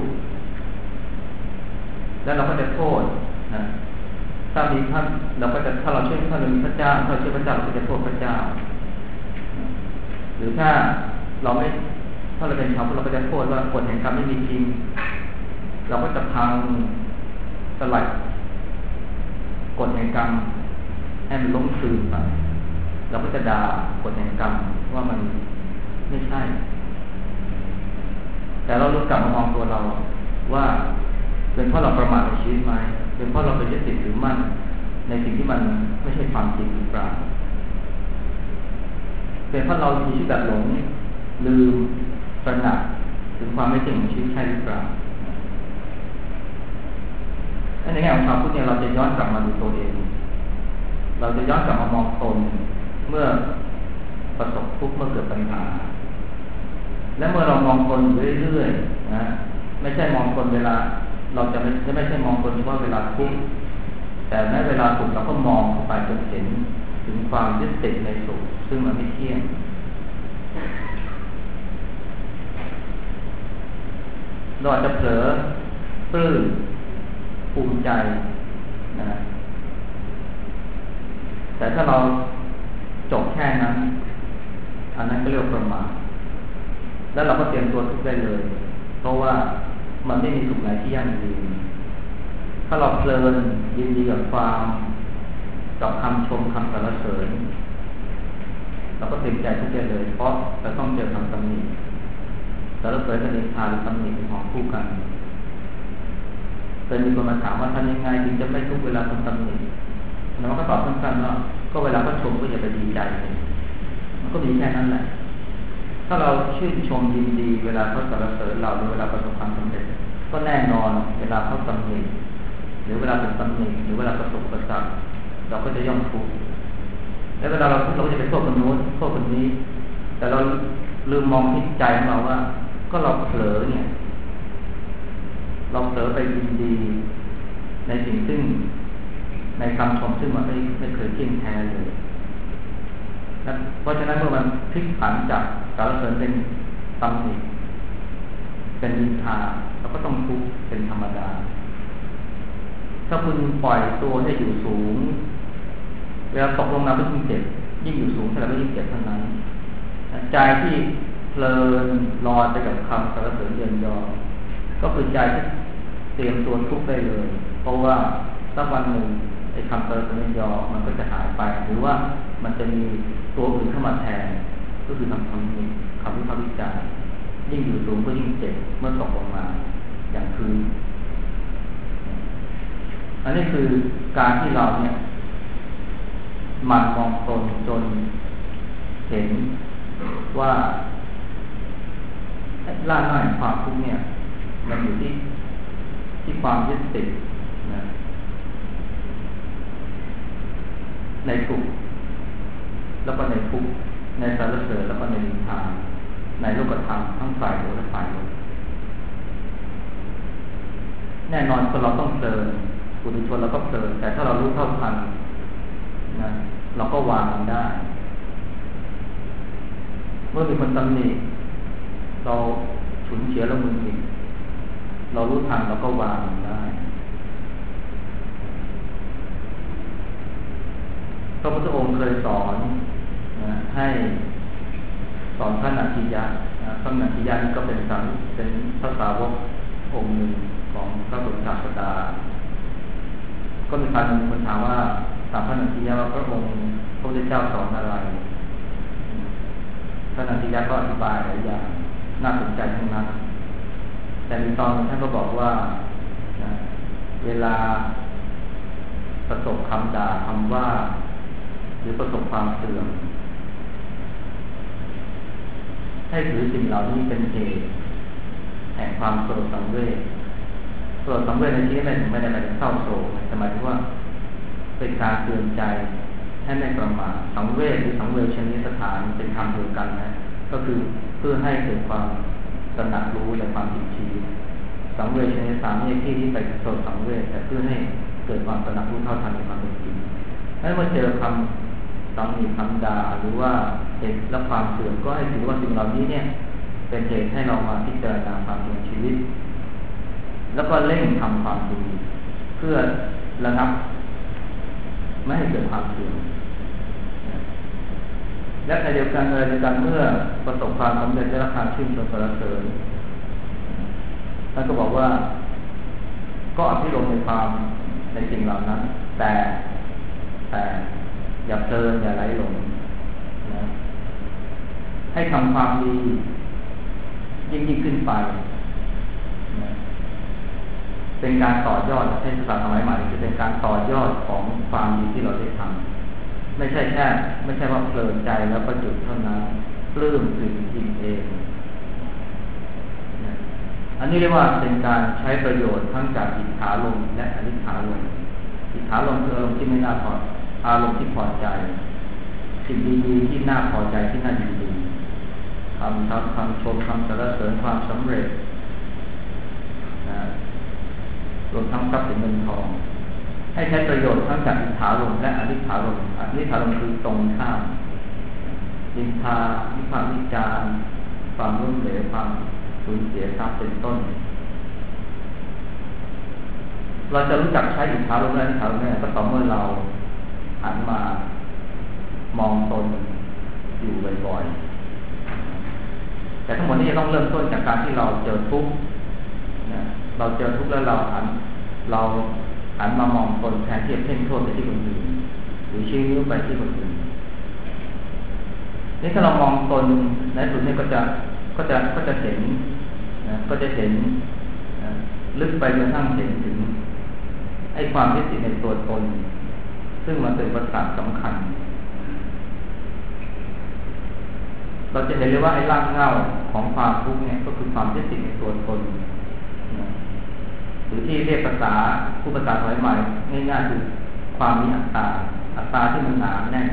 แล้วเราก็จะโทษนะถ้ามีท่านเราก็จะถ้าเราเชื่อถ้าเรามีพระเจ้าถ้าเราเชื่อพระเจ้าเราก็จะโทษพระเจ้าหรือถ้าเราเป็นชาวพุทธเราก็จะโทษว่ากฎแห่งกรรมไม่มีจริงเราก็จะพังสลัดกฎแห่งกรรมให้มันล้มคืนไปเราก็จะด่ากฎแห่งกรรมว่ามันไม่ใช่แต่เรารู้กลับมามองตัวเราว่าเป็นเพราะเราประมาทในชีวิตไหมเป็นเพราะเราไปยึดติดหรือมั่นในสิ่งที่มันไม่ใช่ความจริงหรือเปล่าเป็นเพราะเรามีชีวิตแบบหลงลืมตระหนักถึงความไม่จริงของชีวิตใช่หรือเปล่าในแง่ของชาวพุทธเนี่ยเราจะย้อนกลับมาดูตัวเองเราจะย้อนกลับมามองตนเมื่อประสบทุกข์เมื่อเกิดปัญหาและเมื่อเรามองตนเรื่อยๆนะไม่ใช่มองตนเวลาเราจะไม่ใช่มองตนเฉพาะเวลาทุกข์แต่ในเวลาสุขเราก็มองเข้าไปจนเห็นถึงความยึดติดในสุขซึ่งมันไม่เที่ยงเราอาจจะเผลอปลื้มภูมิใจนะแต่ถ้าเราจบแค่นั้นอันนั้นก็เรียกประมาทแล้วเราก็เตรียมตัวทุกข์ได้เลยเพราะว่ามันไม่มีสุขไหนที่ยั่งยืนถ้าเราเพลินยินดีกับความกับคำชมคำสรรเสริญเราก็เต็มใจทุกข์ได้เลยเพราะเราต้องเจอคำตำหนิสรรเสริญกับนินทาหรือตำหนิเป็นของคู่กันเคยมีคนมาถามว่าทำยังไงถึงจะไม่ทุกเวลาคนตำหนิเราก็ตอบสั้นๆว่าก็เวลาเขาชมก็อย่าไปดีใจมันก็มีแค่นั้นแหละถ้าเราชื่นชมยินดีเวลาเขาสรรเสริญเราหรือเวลาประสบความสำเร็จก็แน่นอนเวลาเขาตำหนิหรือเวลาเป็นตำหนิหรือเวลาประสบอุปสรรคเราก็จะย่อมทุกข์และเวลาเราทุกข์เราก็จะไปโทษคนโน้นโทษคนนี้แต่เราลืมมองที่ใจของเราว่าก็เราเผลอเนี่ยเราเผลอไปยินดีในสิ่งซึ่งในคำชมซึ่งมันไม่เคยเที่ยงแท้เลยเพราะฉะนั้นเมื่อมันพลิกผันจากสรรเสริญเป็นตำหนิเป็นนินทาเราก็ต้องทุกข์เป็นธรรมดาถ้าคุณปล่อยตัวให้อยู่สูงเวลาตกลงมาก็ยิ่งเจ็บยิ่งอยู่สูงเท่าไหร่ก็ยิ่งเจ็บเท่านั้นใจที่เพลินลอยไปกับคำสรรเสริญเยินยอก็คือใจที่เตรียมตัวทุกข์ได้เลยเพราะว่าสักวันหนึ่งไอ้คำสรรเสริญเยินยอมันก็จะหายไปหรือว่ามันจะมีตัวอื่นเข้ามาแทนก็คือคำวิพากษ์วิจารณ์ยิ่งอยู่สูงก็ยิ่งเจ็บเมื่อตกลงมาอย่างพื้นอันนี้คือการที่เราเนี่ยหมั่นมองตนจนเห็นว่าล่าหน้าแห่งความทุกข์เนี่ยมันอยู่ที่ความยึดติดนะในสุขแล้วก็ในทุกข์ในสรรเสริญแล้วก็ในนิพพานในโลกธรรมทั้งฝ่ายบวกและฝ่ายลบแน่นอนคนเราต้องเพลินปุถุชนเราก็เพลินแต่ถ้าเรารู้เท่าทันนะเราก็วางมันได้เมื่อมีคนตำหนิเราฉุนเฉียวแล้วมึนหงิดเรารู้ทันเราก็วางมันได้พระพุทธองค์เคยสอนนะให้สอนพระนันทิยะพระนันทิยะนี่ก็เป็นพระสาวกองค์หนึ่งของพระบรมศาสดาก็มีคนถามว่าถามพระนันทิยะว่าพระองค์พระพุทธเจ้าสอนอะไรพระนันทิยะก็อธิบายหลายอย่างน่าสนใจทั้งนั้นแต่ในตอนท่านก็บอกว่าเวลาประสบคำด่าคำว่าหรือประสบความเสื่อมให้ถือสิ่งเหล่านี้เป็นเหตุแห่งความโศกสังเวชโศกสังเวชในที่นี้ไม่ได้หมายถึงเศร้าโศกแต่หมายถึงว่าเป็นการเตือนใจให้ไม่ประมาทสังเวชหรือสังเวชนิสถานเป็นคำเดียวกันนะก็คือเพื่อให้เกิดความตระหนักรู้ในความผิดชีวิตสังเวชนิสถานไม่ใช่ที่ที่ไปโศกสังเวชแต่เพื่อให้เกิดความตระหนักรู้เท่าทันในความเป็นจริงถ้าเมื่อเจอคำตำหนิคำด่าหรือว่าเหตุและความเสื่อมก็ให้ถือว่าสิ่งเหล่านี้เนี่ยเป็นเหตุให้เรามาพิจารณาความเป็นชีวิตแล้วก็เร่งทำความดีเพื่อระงับไม่ให้เกิดความเสื่อมและในเดียวกันเลยในการเมื่อประสบความสำเร็จได้รับการชื่นชมสรรเสริญท่านก็บอกว่าก็อภิรมย์ในความในสิ่งเหล่านั้นแต่อย่าเพลินอย่าไหลหลงนะให้ทำความดียิ่งขึ้นไปนะเป็นการต่อยอดในภาษาสมัยใหม่คือเป็นการต่อยอดของความดีที่เราได้ทำไม่ใช่ว่าเพลินใจแล้วประจุเท่านั้นปลื้มถึงจริงเองนะอันนี้เรียกว่าเป็นการใช้ประโยชน์ทั้งจากอิทธารมณ์และอนิถารมณ์อิทธารมณ์คืออารมณ์ที่ไม่น่าพออารมณ์ที่พอใจสิ่งดีๆที่น่าพอใจที่น่ายินดีคำชมคำสรรเสริญความสำเร็จนะรวมทั้งทรัพย์สินเงินทองให้ใช้ประโยชน์ทั้งจากอิทธารมณ์และอนิถารมณ์อนิถารมณ์คือตรงข้ามนินทาวิพากษ์วิจารณ์ความล้มเหลวความสูญเสียทรัพย์เป็นต้นเราจะรู้จักใช้อิทธารมณ์และอนิถารมณ์เนี่ยก็ต่อเมื่อเราหันมามองตนอยู่บ่อยๆแต่ทั้งหมดนี้จะต้องเริ่มต้นจากการที่เราเจอทุกข์นะเราเจอทุกข์แล้วเราหันมามองตนแทนที่จะเพ่งโทษไปที่คนอื่นหรือชี้นิ้วไปที่คนอื่นนี่ถ้าเรามองตนในสุดนี้ก็จะเห็นนะก็จะเห็นนะลึกไปจนกระทั่งเห็นถึงไอ้ความยึดติดในตัวตนซึ่งมันเป็นประการสำคัญเราจะเห็นเลยว่าไอ้รากเหง้าของความทุกข์เนี่ยก็คือความยึดติดในตัวตนนะหรือที่เรียกภาษาสมัยใหม่ง่ายๆคือความมีอัตตาที่มันหนาแน่น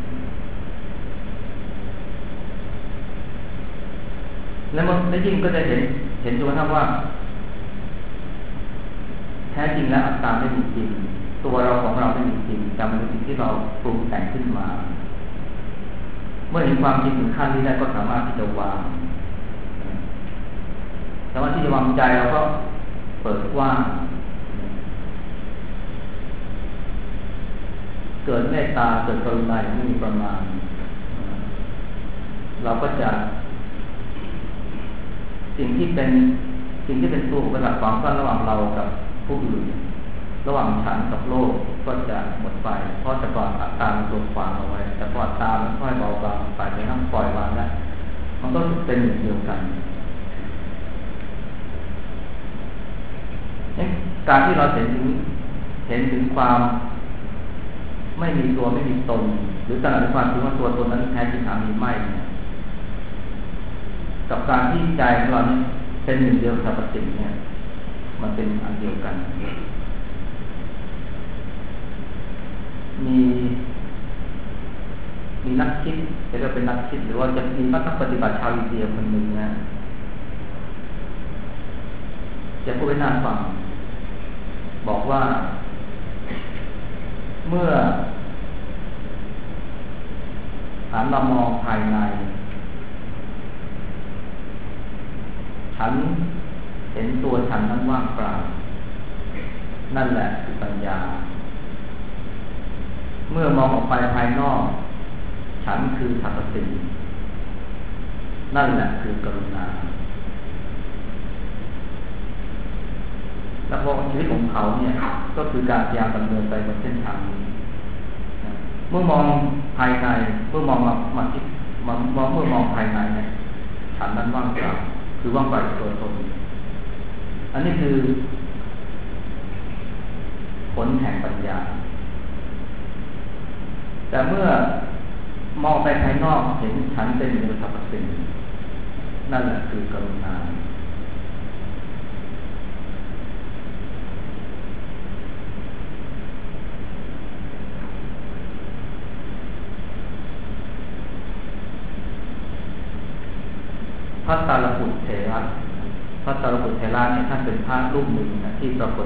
แล้วมันยิ่งก็จะเห็นจนกระทั่งว่าแท้จริงแล้วอัตตาไม่มีจริงตัวเราของเราไม่มีจริงแต่มันเป็นสิ่งที่เราปรุงแต่งขึ้นมาเมื่อเห็นความจริงถึงขั้นนี้ได้ก็สามารถที่จะวางแต่ว่าที่จะวางใจเราก็เปิดกว้างเกิดเมตตาเกิดกรุณาไม่มีประมาณเราก็จะสิ่งที่เป็นตัวอุปสรรคความสัมพันธ์ระหว่างเรากับผู้อื่นระหว่างฉันกับโลกก็จะหมดไปเพราะแต่ก่อนอัตตามันตัวขวางเอาไว้แต่พออัตตามันค่อยเบาบางไปจนทั้งปล่อยวางแล้วมันก็เป็นหนึ่งเดียวกันการที่เราเห็นถึงความไม่มีตัวไม่มีตนหรือตระหนักถึงความจริงว่าตัวตนนั้นแท้จริงมีไม่เนี่ยกับการที่ใจของเราเนี่ยเป็นหนึ่งเดียวกับสรรพสิ่งเนี่ยมันเป็นอันเดียวกันมีมีนักคิดจะเรียกเป็นนักคิดหรือว่าจะมีนักปฏิบัติชาวอินเดียคนหนึ่งนะจะพูดให้น่าฟังบอกว่าเมื่อหันมามองภายในฉันเห็นตัวฉันนั้นว่างเปล่านั่นแหละคือปัญญาเมื่อมองออกไปภายนอกฉันคือสรรพสิ่งนั่นแหละคือกรุณาและพอชีวิตของเขาเนี่ยก็คือการพยายามดำเนินไปบนเส้นทางนี้เมื่อมองภายในเมื่อมองมาที่เมื่อมองภายในเนี่ยฉันนั้นว่างเปล่าคือว่างเปล่าจากตัวตนอันนี้คือผลแห่งปัญญาแต่เมื่อมองไปภายนอกเห็นฉันเป็นหนึ่งในสรรพสิ่งนั่นแหละคือกรุณาพระสารีบุตรเถระพระสารีบุตรเถระเนี่ยท่านเป็นพระรูปหนึ่งนะที่ปรากฏ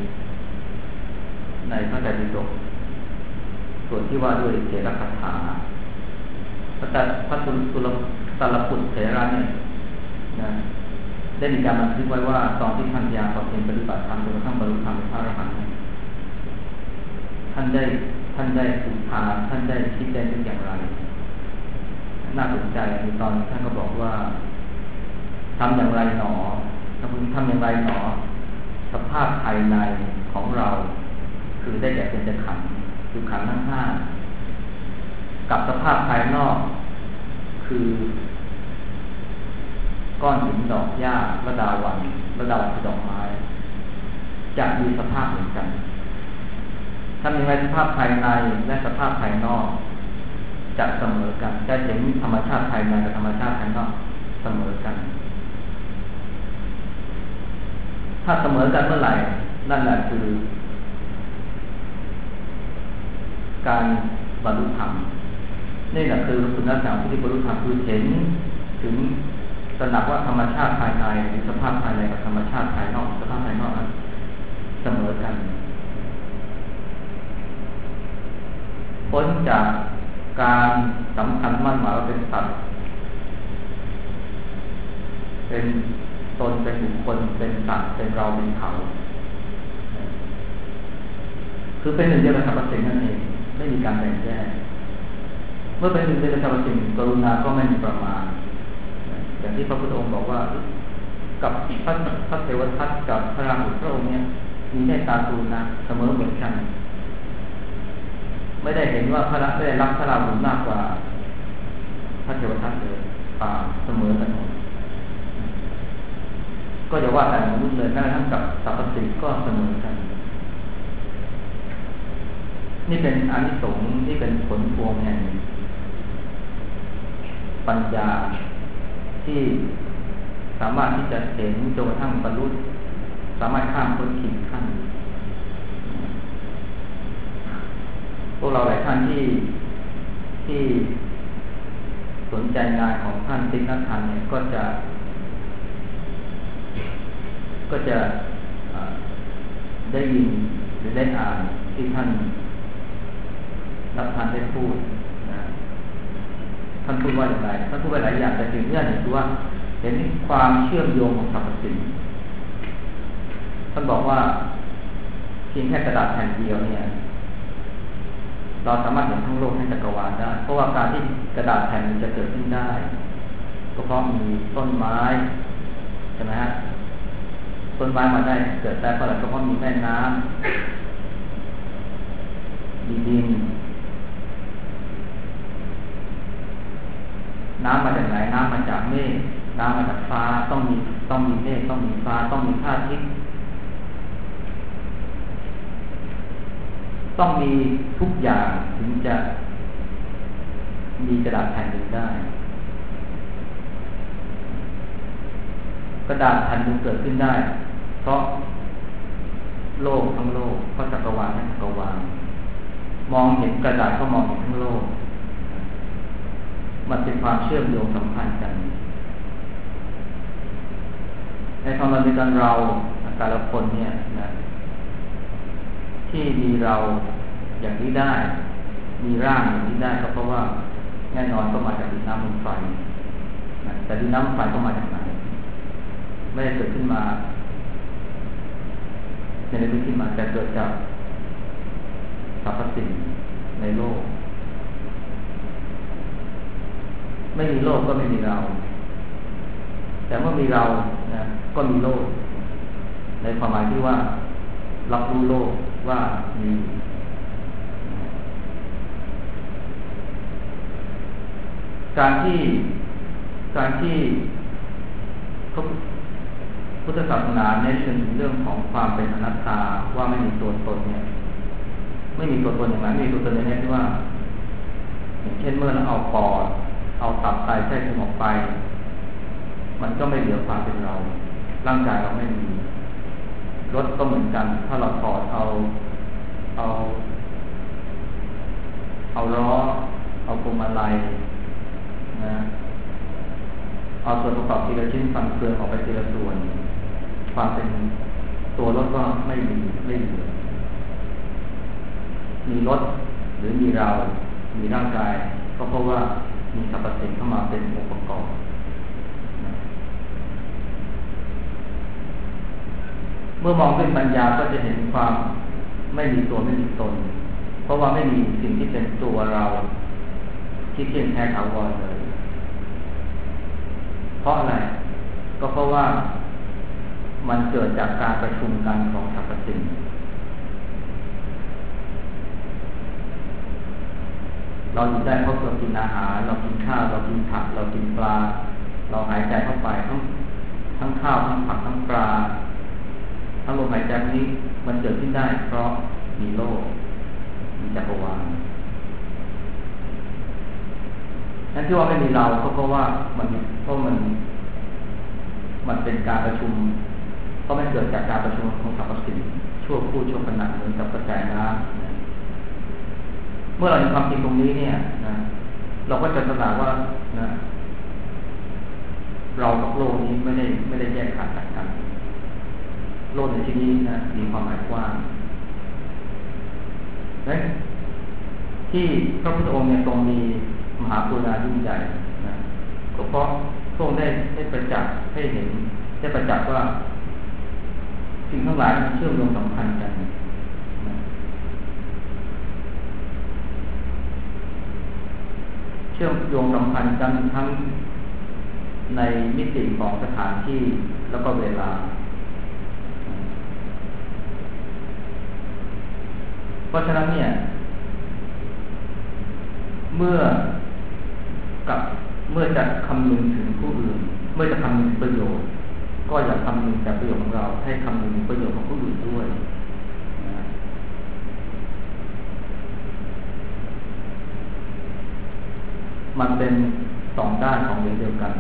ในพระไตรปิฎกส่วนที่ว่าด้วยเถรคาถาพระสารีบุตรเถระเนี่ยนะได้มีการบันทึกไว้ว่าตอนที่ท่านพยายามบำเพ็ญปฏิบัติธรรมจนกระทั่งบรรลุธรรมเป็นพระอรหันต์ท่านได้อุทานท่านได้คิดได้เป็นอย่างไรน่าสนใจในตอนท่านก็บอกว่าทำอย่างไรหนอทำอย่างไรหนอสภาพภายในของเราคือได้แก่เป็นขันธ์คือขันธ์ทั้งห้ากับสภาพภายนอกคือก้อนหินดอกหญ้าระดาวันคือดอกไม้จะมีสภาพเหมือนกันทำอย่างไรสภาพภายในและสภาพภายนอกจะเสมอกันจะเห็นธรรมชาติภายในกับธรรมชาติภายนอกเสมอกันถ้าเสมอกันเมื่อไหร่นั่นแหละคือการบรรลุธรรมนี่แหละคือคุณลักษณะที่บรรลุธรรมคือเห็นถึงตระหนักว่าธรรมชาติภายในหรือสภาพภายในกับธรรมชาติภายนอกสภาพภายนอกนั้นเสมอกันพ้นจากการสำคัญมั่นหมายว่าเป็นสัตว์เป็นตนเป็นบุคคลเป็นสัตว์เป็นเราเป็นเขาคือเป็นหนึ่งเดียวกับสรรพสิ่งนั่นเองไม่มีการแบ่งแยกเมื่อเป็นหนึ่งเดียวกับสรรพสิ่งกรุณาก็ไม่มีประมาณอย่างที่พระพุทธองค์บอกว่ากับพระเทวทัตกับพระราหุลพระองค์เนี่ยมีเมตตากรุณาเสมอเหมือนกันไม่ได้เห็นว่าพระไม่ได้รักพระราหุลมากกว่าพระเทวทัตเลยป่าเสมอกันหมดก็จะว่าแต่มนุษย์เลยแม้กระทั่งกับสรรพสิ่งก็เสมอกันนี่เป็นอานิสงส์ที่เป็นผลพวงแห่งปัญญาที่สามารถที่จะเห็นจนกระทั่งบรรลุสามารถข้ามพ้นขีดขั้นพวกเราหลายท่านที่สนใจงานของท่านติ๊กนักธรรมเนี่ยก็จะได้ยินหรือได้อ่านที่ท่านรับทานได้พูดนะท่านพูดว่าอย่างไรท่านพูดไว้หลายอย่างแต่สิ่งที่ท่านเห็นคือว่าเห็นความเชื่อมโยงของสรรพสิ่งท่านบอกว่าเพียงแค่กระดาษแผ่นเดียวเนี่ยเราสามารถเห็นทั้งโลกทั้งจักรวาลได้เพราะว่าการที่กระดาษแผ่นมันจะเกิดขึ้นได้ก็เพราะมีต้นไม้ใช่ไหมฮะต้นไม้มาได้เกิดได้เพราะอะไรก็เพราะมีแม่น้ำมีดินน้ำมาจากไหนน้ำมาจากเมฆน้ำมาจากฟ้าต้องมีเมฆต้องมีฟ้าต้องมีพระอาทิตย์ต้องมีทุกอย่างถึงจะมีกระดาษแผ่นหนึ่งได้กระดาษแผ่นหนึ่งเกิดขึ้นได้เพราะโลกทั้งโลกเพราะจักรวาลทั้งจักรวาลมองเห็นกระดาษก็มองเห็นทั้งโลกมันเป็นความเชื่อมโยงสัมพันธ์กันในความมันมีกันเราแต่ละคนเนี่ยนะที่มีเราอย่างนี้ได้มีร่างอย่างนี้ได้ก็เพราะว่าแน่นอนก็มาจากดินน้ำลมไฟนะแต่ดินน้ำลมไฟก็มาจากไหนไม่ได้เกิดขึ้นมาในเรื่องที่มาแต่เกิดจากสรรพสิ่งในโลกไม่มีโลกก็ไม่มีเราแต่เมื่อมีเรานะก็มีโลกในความหมายที่ว่ารับรู้โลกว่ามีการที่พุทธศาสนาเน้นถึงเรื่องของความเป็นอนัตตาว่าไม่มีตัวตนเนี่ยไม่มีตัวตนอย่างไรไม่มีตัวตนในแง่ที่ว่าอย่างเช่นเมื่อเราเอาปอดเอาตับไตไส้พุงออกไปมันก็ไม่เหลือความเป็นเราร่างกายเราไม่มีรถก็เหมือนกันถ้าเราถอดเอาล้อเอาพวงมาลัยนะเอาส่วนประกอบทีละชิ้นฟันเฟืองออกไปทีละส่วนความเป็นตัวรถก็ไม่เหลือมีรถหรือมีเรามีร่างกายก็เพราะว่ามีสรรพสิ่งเข้ามาเป็นองค์ประกอบเมื่อมองด้วยปัญญาก็จะเห็นความไม่มีตัวไม่มีตนเพราะว่าไม่มีสิ่งที่เป็นตัวเราที่เที่ยงแท้ถาวรเลยเพราะอะไรก็เพราะว่ามันเกิดจากการประชุมกันของสรรพสิ่งเราอยู่ได้เพราะเรากินอาหารเรากินข้าวเรากินผักเรากินปลาเราหายใจเข้าไปทั้งข้าวทั้งผักทั้งปลาทั้งลมหายใจนี้มันเกิดขึ้นได้เพราะมีโลกมีจักรวาลนั่นที่ว่าไม่มีเราก็เพราะว่ามันเป็นการประชุมก็ไม่เกิดจากการประชุมของสรรพสิ่งชั่วคู่ชั่วขณะเหมือนกับกระแสน้ำเมื่อเราเห็นความจริงตรงนี้เนี่ยนะเราก็จะตระหนักว่านะเรากับโลกนี้ไม่ได้แยกขาดจากกันโลกในที่นี้นะมีความหมายกว้างและที่พระพุทธองค์เนี่ยทรงมีมหากรุณายิ่งใหญ่นะก็เพราะพระองค์ได้ประจักษ์ให้เห็นได้ประจักษ์ว่าสิ่งทั้งหลายมันเชื่อมโยงสัมพันธ์กันนะเชื่อมโยงสัมพันธ์กันทั้งในมิติของสถานที่แล้วก็เวลาเพราะฉะนั้นเนี่ยเมื่อจะคำนึงถึงผู้อื่นเมื่อจะคำนึงประโยชน์ก็อย่าคำนึงแต่ประโยชน์ของเราให้คำนึงประโยชน์ของผู้อื่นด้วยนะมันเป็นสองด้านของเหรียญเดียวกัน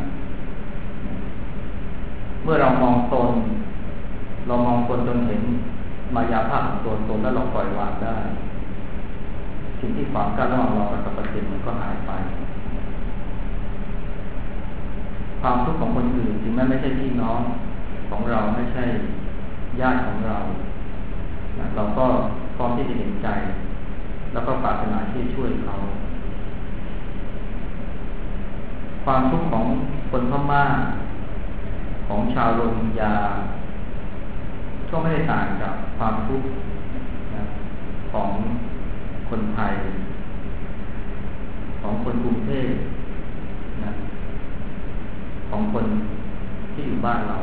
เมื่อเรามองตนจนเห็นมายาภาพของตัวตนแล้วเราปล่อยวางได้สิ่งที่ขวางกั้นระหว่างเรากับสรรพสิ่งมันก็หายไปความทุกข์ของคนอื่นถึงแม้ไม่ใช่พี่น้องของเราไม่ใช่ญาติของเราเราก็พร้อมที่จะเห็นใจแล้วก็ปรารถนาที่ช่วยเขาความทุกข์ของคนพม่าของชาวโรฮิงญาก็ไม่ได้ต่างจากความทุกข์ของคนไทยของคนกรุงเทพนะของคนที่อยู่บ้านเรา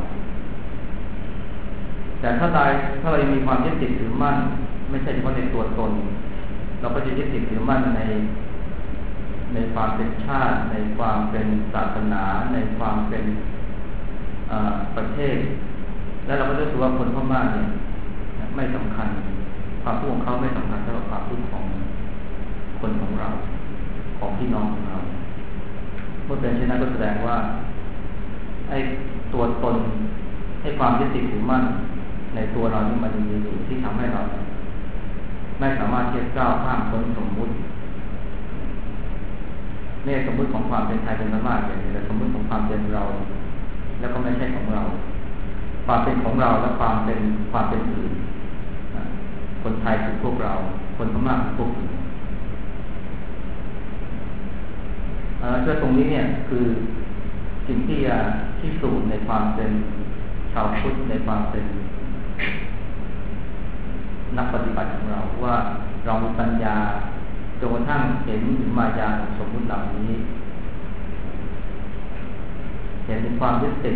แต่ถ้าเรายังมีความยึดติดถือมั่นไม่ใช่เฉพาะในตัวตนเราก็จะยึดติดถือมั่นในความเป็นชาติในความเป็นศาสนาในความเป็นประเทศแล้วเราก็จะรู้สึกว่าคนพม่าเนี่ยไม่สำคัญความทุกข์ของเขาไม่สำคัญเท่ากับความทุกข์ของคนของเราของพี่น้องของเราเมื่อเป็นเช่นนั้นก็แสดงว่าไอ้ตัวตนให้ความยึดติดถือมั่นในตัวเรานี่มันมีอยู่ที่ทำให้เราไม่สามารถที่จะก้าวข้ามพ้นสมมุติไม่สมมติของความเป็นไทยเป็นพม่าอย่างนี้แต่สมมติของความเป็นเราแล้วก็ไม่ใช่ของเราความเป็นของเราและความเป็นอื่นคนไทยคือพวกเราคนพม่าคือพวกอื่นช่วยตรงนี้เนี่ยคือสิ่งที่สูงในความเป็นชาวพุทธในความเป็นนักปฏิบัติของเราว่าเรามีปัญญาจนกระทั่งเห็นถึงมายาของสมมุติเหล่านี้เห็นถึงความยึดติด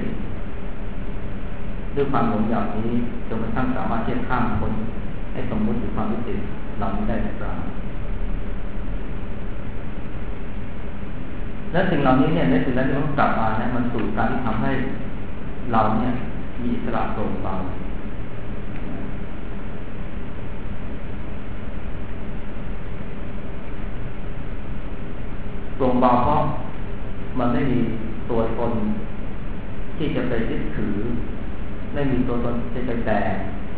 ด้วยความหลงอย่างนี้จนกระทั่งสามารถเทียบข้ามคนให้สมมุติหรือความยึดติดเหล่านี้ได้หรือเปล่าและสิ่งเหล่านี้เนี่ยในสุดแล้วที่ต้องกลับมาเนี่ยมันสู่การที่ทำให้เราเนี่ยมีอิสระโปร่งเบาโปร่งเบาเพราะมันไม่มีตัวตนที่จะไปยึดถือไม่มีตัวตนที่จะไปแบก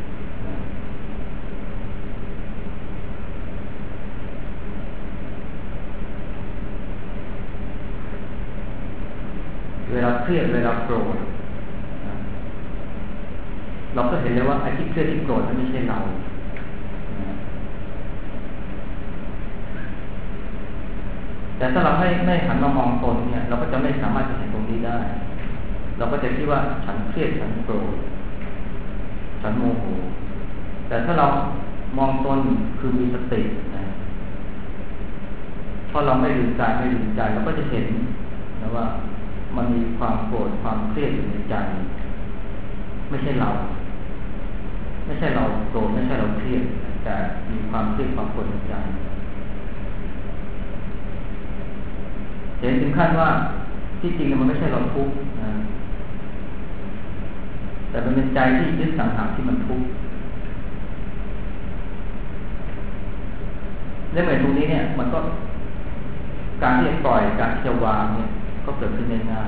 เวลาเครียดเวลาโกรธเราก็เห็นเลยว่าไอ้ที่เครียดที่โกรธนั้นไม่ใช่เราแต่ถ้าเราไม่หันมามองตนเนี่ยเราก็จะไม่สามารถจะเห็นตรงนี้ได้เราก็จะคิดว่าฉันเครียดฉันโกรธฉันโมโหแต่ถ้าเรามองตนคือมีสตินะเพราะเราไม่ลืมกายไม่ลืมใจเราก็จะเห็นนะว่ามันมีความโกรธความเครียดอยู่ในใจไม่ใช่เราโกรธไม่ใช่เราเครียดแต่มีความเครียดความโกรธในใจเห็นถึงขั้นว่าที่จริงมันไม่ใช่เราทุกข์นะแต่มันเป็นใจที่ยึดสังหารที่มันทุกข์และเหมือนตรงนี้เนี่ยมันก็การที่จะปล่อยการที่จะวางเนี่ยก็เกิดขึ้นได้ง่าย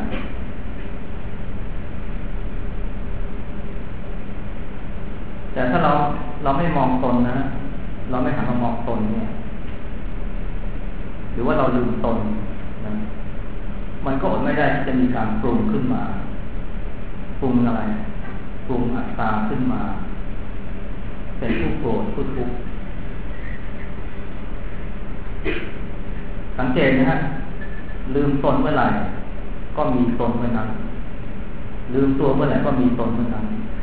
แต่ถ้าเราไม่มองตนนะเราไม่หันมามองตนเนี่ยหรือว่าเราลืมตนนะมันก็อดไม่ได้ที่จะมีการปรุงขึ้นมาปรุงอะไรปรุงอัตตาขึ้นมาเป็นผู้โกรธผู้ทุกข์สังเกตนะฮะลืมตนเมื่อไหร่ก็มีตนเมื่อนั้นลืมตัวเมื่อไหร่ก็มีตนเมื่อนั้น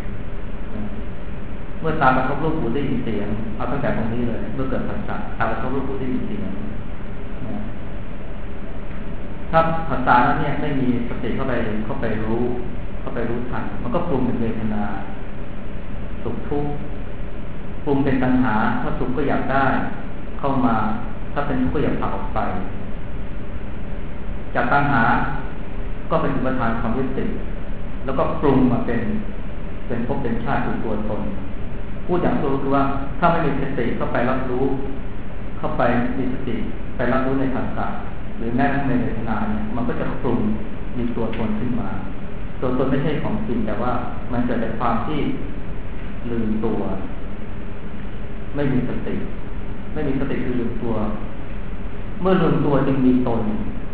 เมื่อตากระทบรูปหูได้ยินเสียงเอาตั้งแต่ตรงนี้เลยเมื่อเกิดผัสสะตากระทบรูปหูได้ยินเสียงถ้าผัสสะนั้นเนี่ยไม่มีสติเข้าไปรู้ทันมันก็ปรุงเป็นเวทนาสุขทุกข์ปรุงเป็นตัณหาถ้าสุขก็อยากได้เข้ามาถ้าเป็นทุกข์ก็อยากผลักออกไปจากตัณหาก็เป็นอุปทานความยึดติดแล้วก็ปรุงมาเป็นภพเป็นชาติเป็นตัวตนพูดอย่างตัวคือว่าถ้าไม่มีสติเข้าไปรับรู้เข้าไปมีสติไปรับรู้ในผัสสะหรือแม้กระทั่งในเวทนาเนี่ยมันก็จะปรุงมีตัวตนขึ้นมาตัวตนไม่ใช่ของจริงแต่ว่ามันเกิดจากความที่ลืมตัวไม่มีสติคือลืมตัวเมื่อลืมตัวจึงมีตน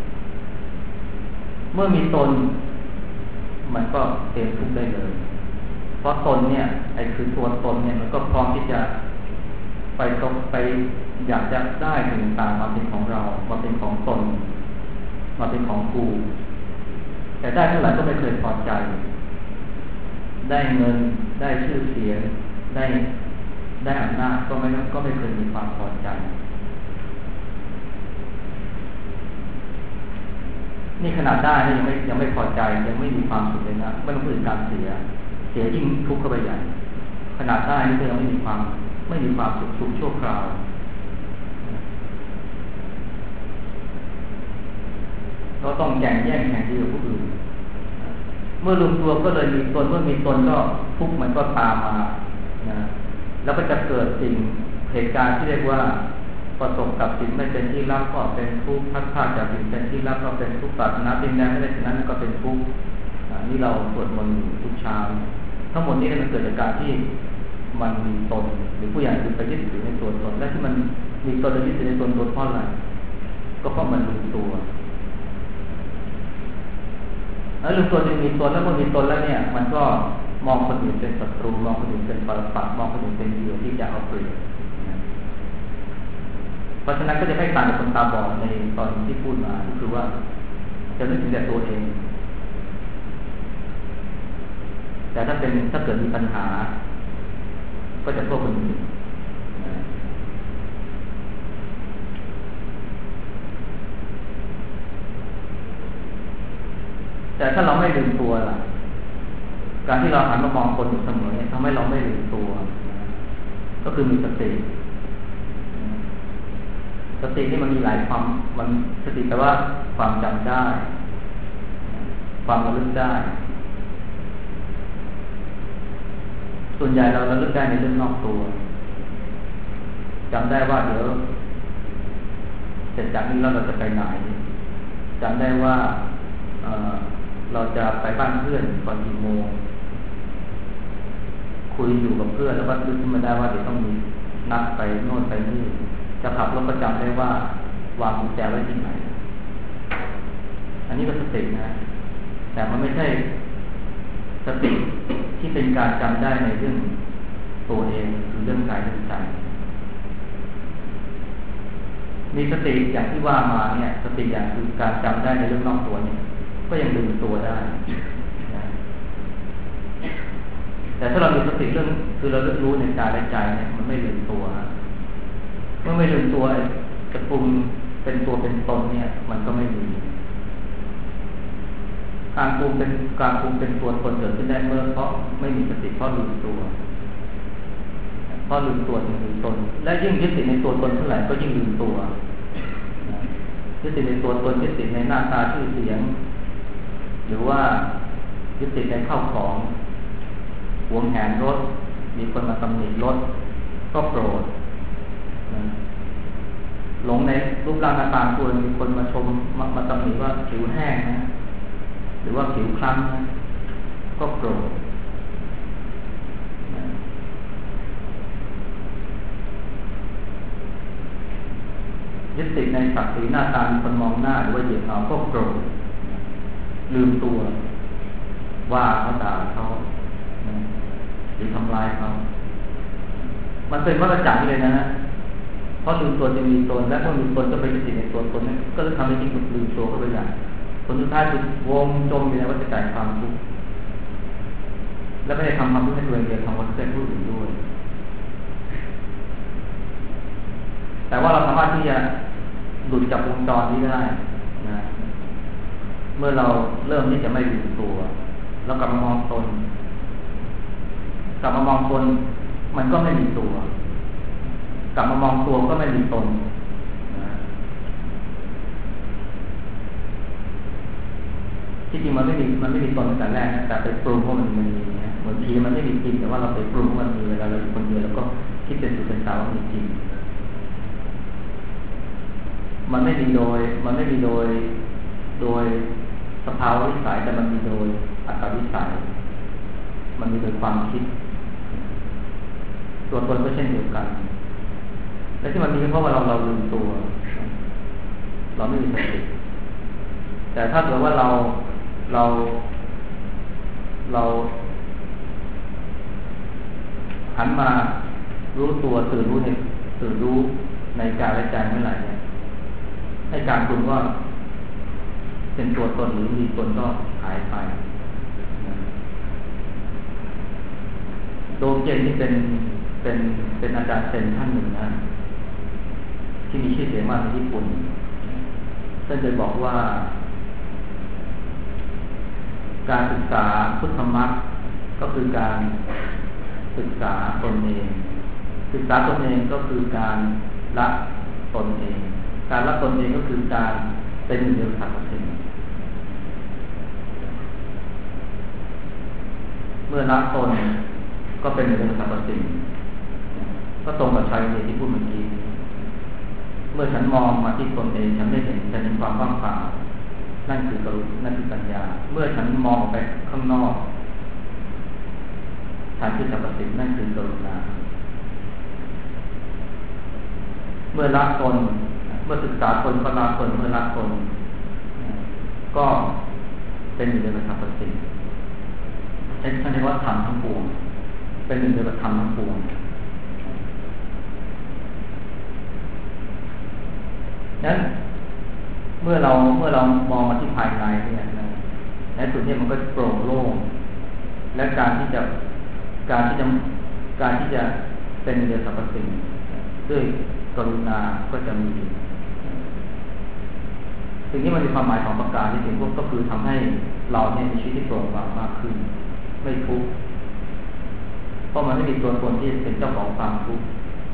เมื่อมีตนมันก็เตรียมทุกข์ได้เลยเพราะตนเนี่ยไอ้คือตัวตนเนี่ยมันก็พร้อมที่จะไปอยากจะได้สิ่งต่างมาเป็นของเรามาเป็นของตนมาเป็นของกูแต่ได้เท่าไหร่ก็ไม่เคยพอใจได้เงินได้ชื่อเสียงได้อำนาจก็ไม่เคยมีความพอใจนี่ขนาดได้ยังไม่พอใจยังไม่มีความสุขเลยนะไม่ต้องพูดถึงการเสียยิ่งทุกข์เข้าไปใหญ่ขนาดได้นี่ก็ยังไม่มีความสุขชั่วคราวเราต้องแย่งดีกับผู้อื่นเมื่อลืมตัวก็เลยมีตนเมื่อมีตนก็ทุกข์มันก็ตามมานะแล้วก็จะเกิดสิ่งเหตุการณ์ที่เรียกว่าประสบกับสิ่งไม่เป็นที่รักก็เป็นทุกข์พัดพาจากสิ่งเป็นที่รักก็เป็นทุกข์ปรารถนาสิ่งใดไม่ได้สิ่งนั้นก็เป็นทุกข์นี่เราสวดมนต์อยู่ทุกเช้าทั้งหมดนี้มันเกิดจากการที่มันมีตนหรือผู้ใหญ่คือไปยึดถือในตัวตนและที่มันมีตนและยึดถือในตัวเพราะอะไรก็เพราะมันลืมตัวแล้วลืมตัวจึงมีตนแล้วเมื่อมีตนแล้วเนี่ยมันก็มองคนอื่นเป็นศัตรูมองคนอื่นเป็นปรปักษ์มองคนอื่นเป็นเหยื่อที่จะเอาเปรียบเพราะฉะนั้นก็จะให้ต่างจากคนตาบอดในตอนที่พูดมาก็คือว่าจะนึกถึงแต่ตัวเองแต่ถ้าเกิดมีปัญหาก็จะโทษคนอื่นแต่ถ้าเราไม่ลืมตัวล่ะการที่เราหันมามองคนอยู่เสมอเนี่ยทำให้เราไม่ลืมตัวก็คือมีสตินี่มันมีหลายความมันสติแปลว่าความจำได้ความระลึกได้ส่วนใหญ่เราระลึกได้ในเรื่องนอกตัวจำได้ว่าเดี๋ยวเสร็จจากนี้เราจะไปไหนจำได้ว่าเราจะไปบ้านเพื่อนตอนกี่โมงคุยอยู่กับเพื่อนแล้วก็นึกขึ้นมาได้ว่าเดี๋ยวต้องมีนัดไปโน่นไปนี่จะขับรถก็จำได้ว่าวางกุญแจไว้ที่ไหนอันนี้ก็สตินะแต่มันไม่ใช่สติที่เป็นการจำได้ในเรื่องตัวเองคือเรื่องกายเรื่องใจมีสติอย่างที่ว่ามาเนี่ยสติอย่างคือการจำได้ในเรื่องนอกตัวเนี่ยก็ยังลืมตัวได้นะแต่ถ้าเรามีสติเรื่องคือเรารู้ในกายและใจเนี่ยมันไม่ลืมตัวเมื่อไม่ลืมตัวจะปรุงเป็นตัวเป็นตนเนี่ยมันก็ไม่มีการปรุงเป็นตัวตนเกิดขึ้นได้เมื่อเพราะไม่มีสติเพราะลืมตัวจึงลืมตนและยิ่งยึดติดในตัวตนเท่าไหร่ก็ยิ่งลืมตัวยึดติดในตัวตนยึดติดในหน้าตาชื่อเสียงหรือว่ายึดติดในข้าวของหวงแหนรถมีคนมาตำหนิรถก็โกรธหลงในรูปร่างหน้าตาตัวมีคนมาชมมาตำหนิว่าผิวแห้งนะหรือว่าผิวคล้ำนะก็โกรธยึดติดในศักดิ์ศรีหน้าตามีคนมองหน้าหรือว่าเหยียดเขาก็โกรธลืมตัวว่าเขาด่าเขาหรือทำลายเขามันเป็นวัฏจักรเลยนะเพราะลืมตัวจะมีตนและพอมีตนก็ไปยึดติดในตัวตนนั้นก็จะทำให้จริงลืมตัวเข้าไปอย่างผลสุดท้ายคือวงจมอยู่ในวัฏจักรความทุกข์และไม่ได้ทำความทุกข์ให้ตัวเองเดียวทำความทุกข์ให้ผู้อื่นด้วยแต่ว่าเราสามารถที่จะหลุดจากวงจรนี้ได้นะเมื่อเราเริ่มที่จะไม่ลืมตัวแล้วกลับมามองตนมันก็ไม่มีตัวกลับมามองตัวก็ไม่มีตนนะที่จริงมันไม่มีตนตั้งแต่แรกนะแต่ไปปรุงว่ามันมีนะบางทีมันไม่มีจริงแต่ว่าเราไปปรุงว่ามันมีเวลาเราอยู่คนเดียวแล้วก็คิดเป็นสุดเป็นตาว่ามีจริงมันไม่มีโดยสภาวะวิสัยแต่มันมีโดยอัตตวิสัยมันมีโดยความคิดตัวตนก็เช่นเดียวกันและที่มันมีเพราะว่าเราลืมตัวเราไม่มีสติแต่ถ้าเกิดว่าเราหันมารู้ตัวตื่นรู้ในกายและใจเมื่อไหร่เนี่ยให้การปรุงว่าเป็นตัวตนหรือมีตนก็หายไปโดมเจนที่เป็นอาจารย์เซนท่านหนึ่งนะที่มีชื่อเสียงมากในญี่ปุ่นท่านเคยบอกว่าการศึกษาพุทธมรรคก็คือการศึกษาตนเองศึกษาตนเองก็คือการละตนเองการละตนเองก็คือการเป็นหนึ่งเดียวสรรพสิ่งเมื่อละตนก็เป็นหนึ่งเดียวสรรพสิ่งก็ตรงกับชัยที่พูดเมื่อกี้เมื่อฉันมองมาที่ตนเองฉันได้เห็นความว่างเปล่านั่นคือกรุณานั่นคือปัญญาเมื่อฉันมองไปข้างนอกฉันคือสรรพสิ่งนั่นคือกรุณาเมื่อละตนเมื่อศึกษาตนก็ละตนเมื่อละตนก็เป็นหนึ่งเดียวกับสรรพสิ่งท่านเรียกว่าธรรมทั้งปวงเป็นหนึ่งเดียวกับธรรมทั้งปวงนั้นเมื่อเรามองมาที่ภายในเนี่ยในส่วนนี้มันก็โปร่งโล่งและการที่จะเป็นเรื่องสรรพสิ่งด้วยกรุณาก็จะมีสิ่งนี้มันมีความหมายของประการที่ถึงพวกก็คือทำให้เราเนี่ยมีชีวิตที่โปร่งเบามากขึ้นไม่ทุกข์เพราะมันไม่มีตัวตนที่เป็นเจ้าของความทุกข์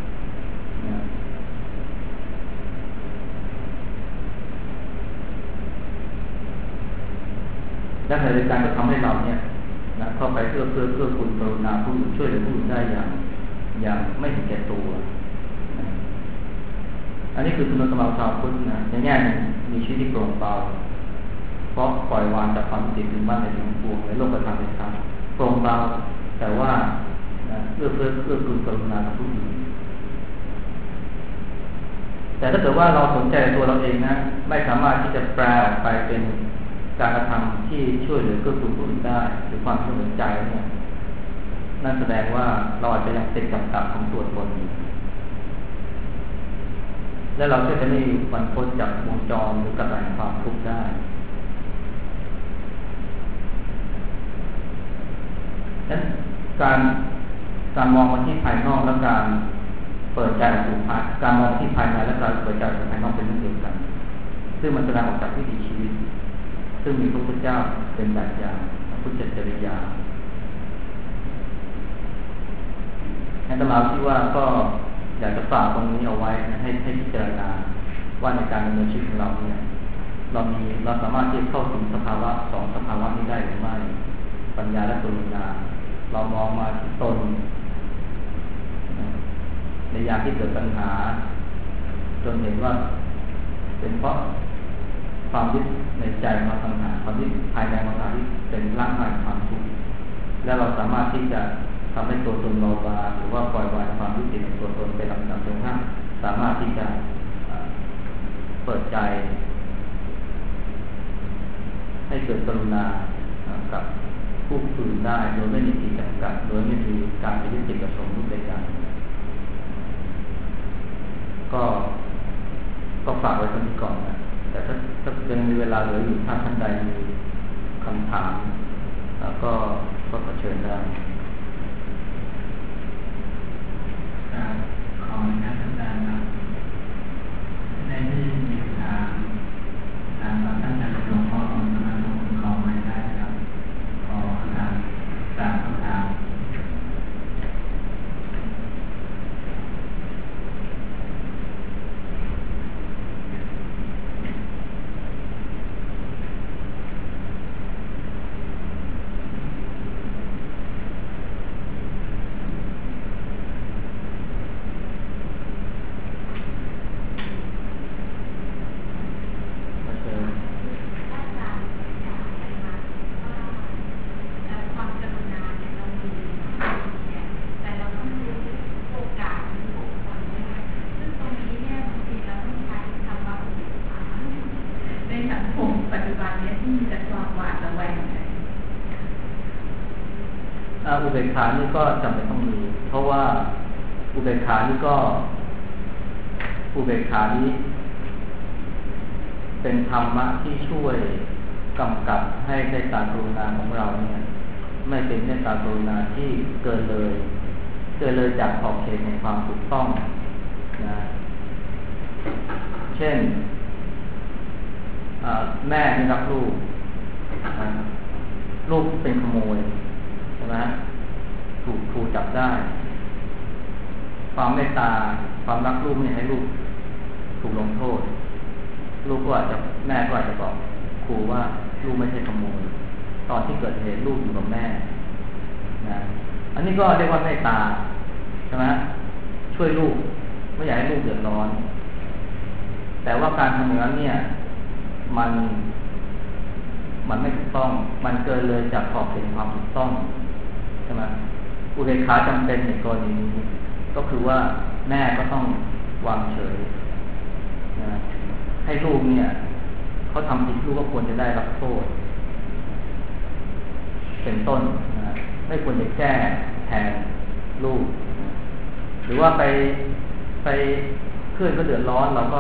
และขณะเดียวกันก็ทำให้เราเนี่ยเข้าไปเพื่อคุณกรุณาผู้อื่นช่วยเหลือผู้อื่นได้อย่างไม่เห็นแก่ตัวอันนี้คือคุณธรรมชาวพุทธนะในแง่นึงมีชีวิตที่โปร่งเบาเพราะปล่อยวางจากความติดถึงบ้านในทั้งปวงในโลกธรรมเป็นธรรมโปร่งเบาแต่ว่าเพื่อคุณกรุณากับผู้อื่นแต่ถ้าเกิดว่าเราสนใจตัวเราเองนะไม่สามารถที่จะแปลออกไปเป็นการกระทำที่ช่วยเหลือเกื้อกูลผู้อื่นได้หรือความสนใจเนี่ยนั่นแสดงว่าเราอาจจะยังติดกับดักของตัวตนอยู่และเราก็จะไม่วันพ้นจากวงจรหรือกระแสความทุกข์ได้นั้นการมองมาที่ภายนอกและการเปิดใจสู่ภายการมองที่ภายในและการเปิดใจสู่ภายนอกเป็นเรื่องเดียวกันซึ่งมันแสดงออกจากวิถีชีวิตซึ่งมีพระพุทธเจ้าเป็นแบบอย่างพุทธจริยาอาตมาคิดว่าก็อยากจะฝากตรงนี้เอาไว้นะให้พิจารณาว่าในการดำเนินชีวิตของเราเนี่ยเราสามารถที่จะเข้าถึงสภาวะสองสภาวะนี้ได้หรือไม่ปัญญาและกรุณาเรามองมาที่ตนในยามที่เกิดปัญหาจนเห็นว่าเป็นเพราะความยึดในใจมาทำงานความยึดภายในมาทำที่เป็นร่างกายความทุกข์และเราสามารถที่จะทำให้ตัวตนเราบางหรือว่าปล่อยวางความยึดติดในตัวตนไปลำดับจนกระทั่งสามารถที่จะเปิดใจให้เกิดกรุณากับผู้อื่นได้โดยไม่มีขีดจำกัดโดยไม่มีการไปยึดติดกับสมมติใดๆก็ฝากไว้ตรงนี้ก่อนนะแต่ถ้ายังมีเวลาเหลืออยู่ถ้าท่านใดมีคำถามก็ขอเชิญได้ขออนุญาตอาจารย์ครับในที่มีทางตั้งแต่หลวงพ่อของสมาคมขอไม่ได้ครับขออาจารย์ตามคำถามอุเบกขานี่ก็จำเป็นต้องมีเพราะว่าอุเบกขานี่เป็นธรรมะที่ช่วยกำกับให้ในตากรุณาของเราเนี่ยไม่เป็นในตากรุณาที่เกินเลยจากขอบเขตในความถูกต้องนะเช่นแม่ที่รักลูกเป็นขโมยใช่ไหมถูกครูจับได้ความเมตตาความรักลูกไม่ให้ลูกถูกลงโทษแม่ก็อาจจะบอกครูว่าลูกไม่ใช่ขโมยตอนที่เกิดเหตุลูกอยู่กับแม่นะอันนี้ก็เรียกว่าเมตตาใช่ไหมช่วยลูกไม่อยากให้ลูกเดือดร้อนแต่ว่าการทำอย่างนั้นเนี่ยมันไม่ถูกต้องมันเกินเลยจากขอบเขตความถูกต้องใช่ไหมอุเบกขาจำเป็นในกรณีนี้ก็คือว่าแม่ก็ต้องวางเฉยนะให้ลูกเนี่ยเขาทำผิดลูกก็ควรจะได้รับโทษเป็นต้นนะไม่ควรจะแก้แทนลูกนะหรือว่าไปเพื่อนก็เดือดร้อนเราก็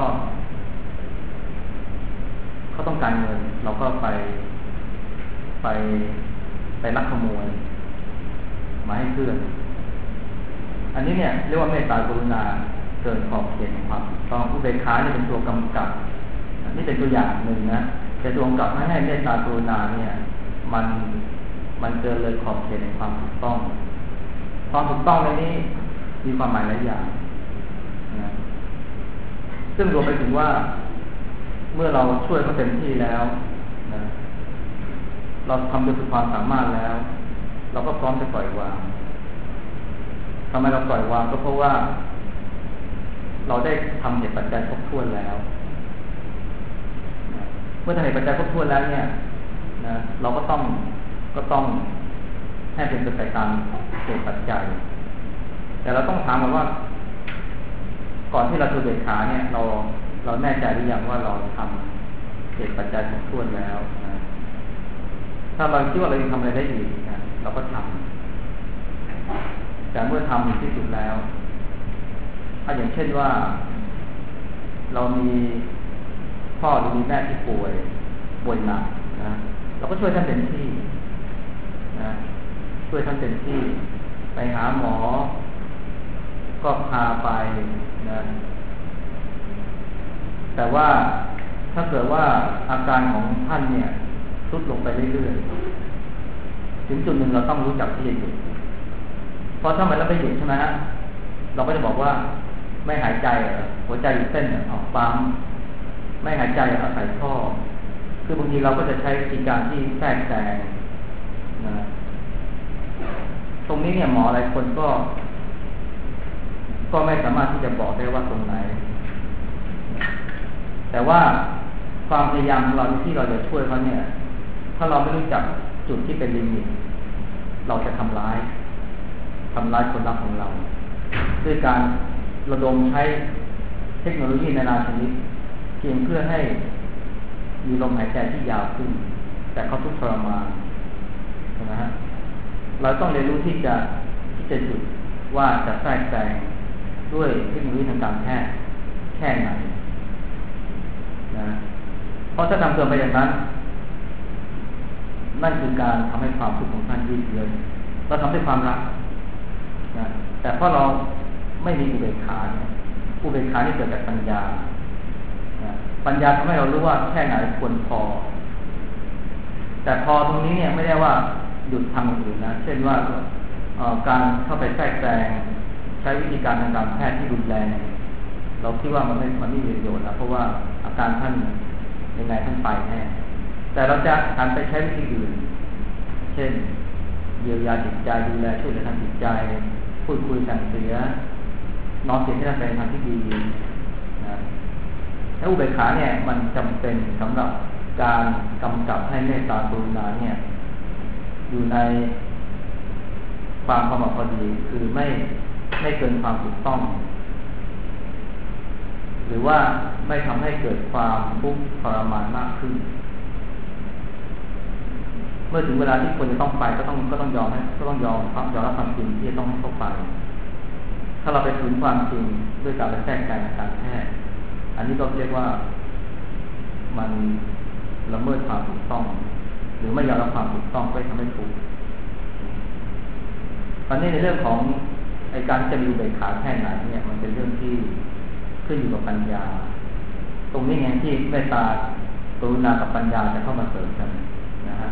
เขาต้องการเงินเราก็ไปลักขโมยมาให้เพื่อนอันนี้เนี่ยเรียกว่าเมตตากรุณาเกินขอบเขตของความถูกต้องอุเบกขาเนี่ยเป็นตัวกำกับนี่เป็นตัวอย่างหนึ่งนะแต่ตัวกำกับไม่ให้เมตตากรุณาเนี่ยมันเกินเลยขอบเขตในความถูกต้องความถูกต้องในนี้มีความหมายหลายอย่างนะซึ่งรวมไปถึงว่าเมื่อเราช่วยเขาเต็มที่แล้วนะเราทำด้วยสุดความสามารถแล้วเราก็พร้อมจะปล่อยวางทำไมเราปล่อยวางก็เพราะว่าเราได้ทำเหตุปัจจัยครบถ้วนแล้วเมื่อทำเหตุปัจจัยครบถ้วนแล้วเนี่ยนะเราก็ต้องให้เป็นไปตามเหตุปัจจัยแต่เราต้องถามก่อนว่าก่อนที่เราจะเบิกขาเนี่ยเราแน่ใจหรือยังว่าเราทำเหตุปัจจัยครบถ้วนแล้วนะถ้าเราคิดว่าเรายังทำอะไรได้อีกนะเราก็ทำแต่เมื่อทำถึงที่สุดแล้วถ้าอย่างเช่นว่าเรามีพ่อหรือมีแม่ที่ป่วยหนักนะเราก็ช่วยท่านเต็มที่นะช่วยท่านเต็มที่ไปหาหมอก็พาไปนะแต่ว่าถ้าเกิดว่าอาการของท่านเนี่ยทรุดลงไปเรื่อยๆถึงจุดหนึ่งเราต้องรู้จักที่จะหยุดเพราะถ้ามันแล้วไปหยุดใช่ไหมฮะเราก็จะบอกว่าไม่หายใจหัวใจหยุดเต้นออกปั๊มไม่หายใจเอาใส่ท่อคือบางทีเราก็จะใช้วิธีการที่แทรกแซงนะตรงนี้เนี่ยหมอหลายคนก็ไม่สามารถที่จะบอกได้ว่าตรงไหนแต่ว่าความพยายามของเราที่เราจะช่วยเขาเนี่ยถ้าเราไม่รู้จักจุดที่เป็นลิมิตเราจะทำร้ายคนรักของเราด้วยการระดมใช้เทคโนโลยีนานาชนิดเพียงเพื่อให้มีลมหายใจที่ยาวขึ้นแต่เขาทุกข์ทรมานนะฮะเราต้องเรียนรู้ที่จะหยุดว่าจะแทรกแซงด้วยเทคโนโลยีทางการแพทย์แค่ไหนนะเพราะถ้าทำเกินไปอย่างนั้นนั่นคือการทำให้ความทุกข์ของท่านยืดเยื้อเราทำด้วยความรักนะแต่เพราะเราไม่มีอุเบกขาเนี่ยอุเบกขาที่เกิดจากปัญญานะปัญญาทำให้เรารู้ว่าแค่ไหนควรพอแต่พอตรงนี้เนี่ยไม่ได้ว่าหยุดทำอย่างอื่นนะเช่นว่าการเข้าไปแทรกแซงใช้วิธีการทางการแพทย์ที่รุนแรงเราคิดว่ามันไม่มีประโยชน์นะเพราะว่าอาการท่านยังไงท่านไปแน่แต่เราจะหันไปใช้วิธีอื่นเช่นเยียวยาจิตใจดูแลช่วยเหลือทางจิตใจพูดคุยสั่งเสียน้อมจิตให้ท่านไปทางที่ดีนะแล้วอุเบกขาเนี่ยมันจำเป็นสำหรับการกำกับให้เมตตากรุณาเนี่ยอยู่ในความพอเหมาะพอดีคือไม่เกินความถูกต้องหรือว่าไม่ทำให้เกิดความทุกข์ทรมานมากขึ้นเมื่อถึงเวลาที่ควรจะต้องไปก็ต้องยอมรับความจริงที่จะต้องเข้าไปถ้าเราไปฝืนความจริงด้วยการไปแทรกแซงการแพทย์อันนี้ก็เรียกว่ามันละเมิดความถูกต้องหรือไม่ยอมรับความถูกต้องก็ทำให้ทุกข์ตอนนี้ในเรื่องของการจะมีอุเบกขาแค่ไหนเนี่ยมันเป็นเรื่องที่ขึ้นอยู่กับปัญญาตรงนี้ไงที่เมตตากรุณากับปัญญาจะเข้ามาเสริมกันนะฮะ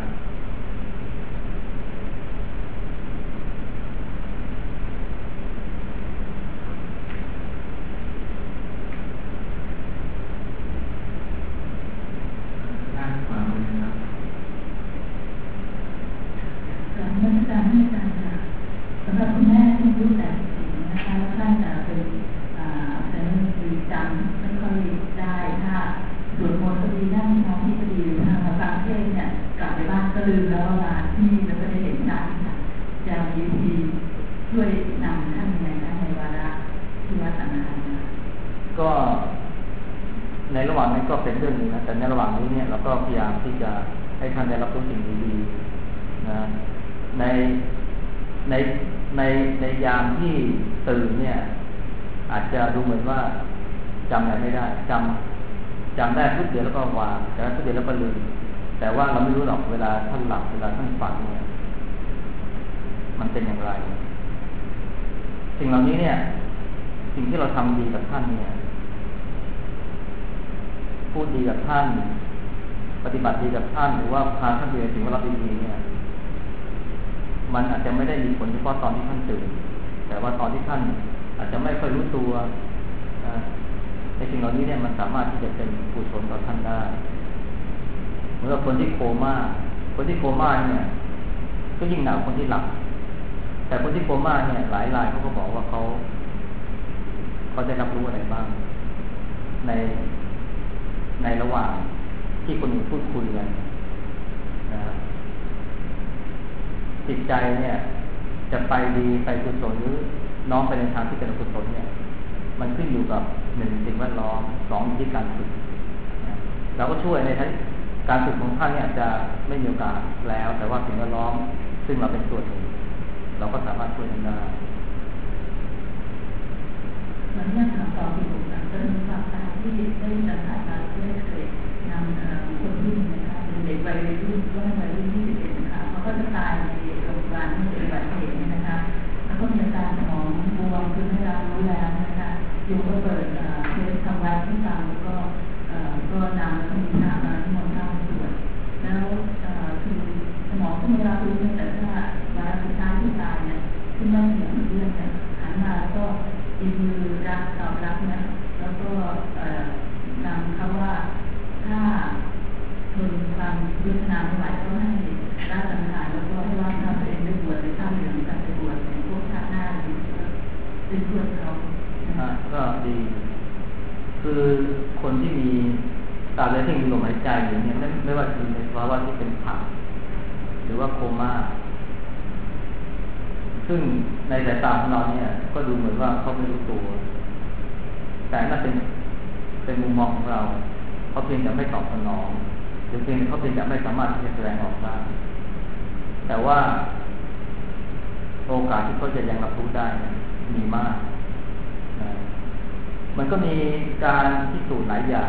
สำหรับคุณแม่ที่รู้แต่สิ่งนะคะแล้วท่านเป็นจำไม่ค่อยได้ถ้าสวดมนต์ก็ดีนั่งสมาธิก็ดีทางฟังเทศเนี่ยกลับไปบ้านก็ลืมแล้วว่าที่นี่เราก็ได้เห็นชัดค่ะจะมีวิธีช่วยนำท่านยังไงคะในวาระที่วัดสังฆทานก็ในระหว่างนี้ก็เป็นเรื่องนึงนะแต่ในระหว่างนี้เนี่ยเราก็พยายามที่จะให้ท่านได้รับรู้สิ่งดีๆนะในในในยามที่ตื่นเนี่ยอาจจะดูเหมือนว่าจำอะไรไม่ได้จำได้ทุกเดียวแล้วก็วางจำได้ทุกเดียวแล้วก็ลืมแต่ว่าเราไม่รู้หรอกเวลาท่านหลับเวลาท่านฝันเนี่ยมันเป็นอย่างไรสิ่งเหล่านี้เนี่ยสิ่งที่เราทำดีกับท่านเนี่ยพูดดีกับท่านปฏิบัติดีกับท่านหรือว่าพาท่านไปในสิ่งที่เราดีๆเนี่ยมันอาจจะไม่ได้มีผลเฉพาะตอนที่ท่านตื่นแต่ว่าตอนที่ท่านอาจจะไม่ค่อยรู้ตัวในสิ่งเหล่านี้เนี่ยมันสามารถที่จะเป็นกุศลต่อท่านได้เหมือนกับคนที่โคม่าเนี่ยก็ยิ่งหนาวคนที่หลับแต่คนที่โคม่าเนี่ยหลายรายเขาก็บอกว่าเขาได้รับรู้อะไรบ้างในระหว่างที่คนอื่นพูดคุยกันนะจิตใจเนี่ยจะไปดีไปกุศลหรือน้อมไปในทางที่เป็นกุศลเนี่ยมันขึ้นอยู่กับ1สิ่งแวดล้อม2อยู่ที่การฝึกเราก็ช่วยในการฝึกของท่านเนี่ยจะไม่มีโอกาสแล้วแต่ว่าสิ่งแวดล้อมซึ่งเราเป็นส่วนหนึ่งเราก็สามารถช่วยกันได้เหมือนอย่างถามต่อที่ผมจะมีความตามที่ได้สัมผัสมาเคยนำคนรุ่นนะคะเป็นเด็กวัยรุ่นก็ให้วัยรุ่น21นะคะเขาก็จะตายในโรงพยาบาลที่เป็นอุบัติเหตุนะคะแล้วก็มีอาการสมองบวมคือให้เรารู้แล้วนะคะอยู่ก็เปิดเคสทำไว้ที่ตามแล้วก็นำแล้วก็มีน้ำที่มนต์ข้ามตรวจแล้วคือสมองก็ไม่รับรู้แต่ถ้าวาระสุดท้ายที่ตายเนี่ยที่ไม่เหมือนเรื่องเนี่ยหันมาแล้วก็ยินดีรับตอบรับนะแล้วก็นำเขาว่าถ้าทนความยุติธรรมไม่ไหวก็ให้ร่าสังขารแล้วก็ให้ว่าถ้าตัวเองได้บวชในข้ามเหลืองกับไปบวชในพวกชาติหน้าเป็นเพื่อนเขาก็ดีคือคนที่มีตาและที่มีลมหายใจอยู่เนี่ยไม่ว่าจะในภาวะที่เป็นผักหรือว่าโคม่าซึ่งในสายตาของเราเนี่ยก็ดูเหมือนว่าเขาไม่รู้ตัวแต่นั่นเป็นมุมมองของเราเขาเพียงแต่ไม่ตอบสนองหรือเพียงเขาเพียงแต่ไม่สามารถที่จะแสดงออกได้แต่ว่าโอกาสที่เขาจะยังรับรู้ได้มีมากมันก็มีการพิสูจน์หลายอย่าง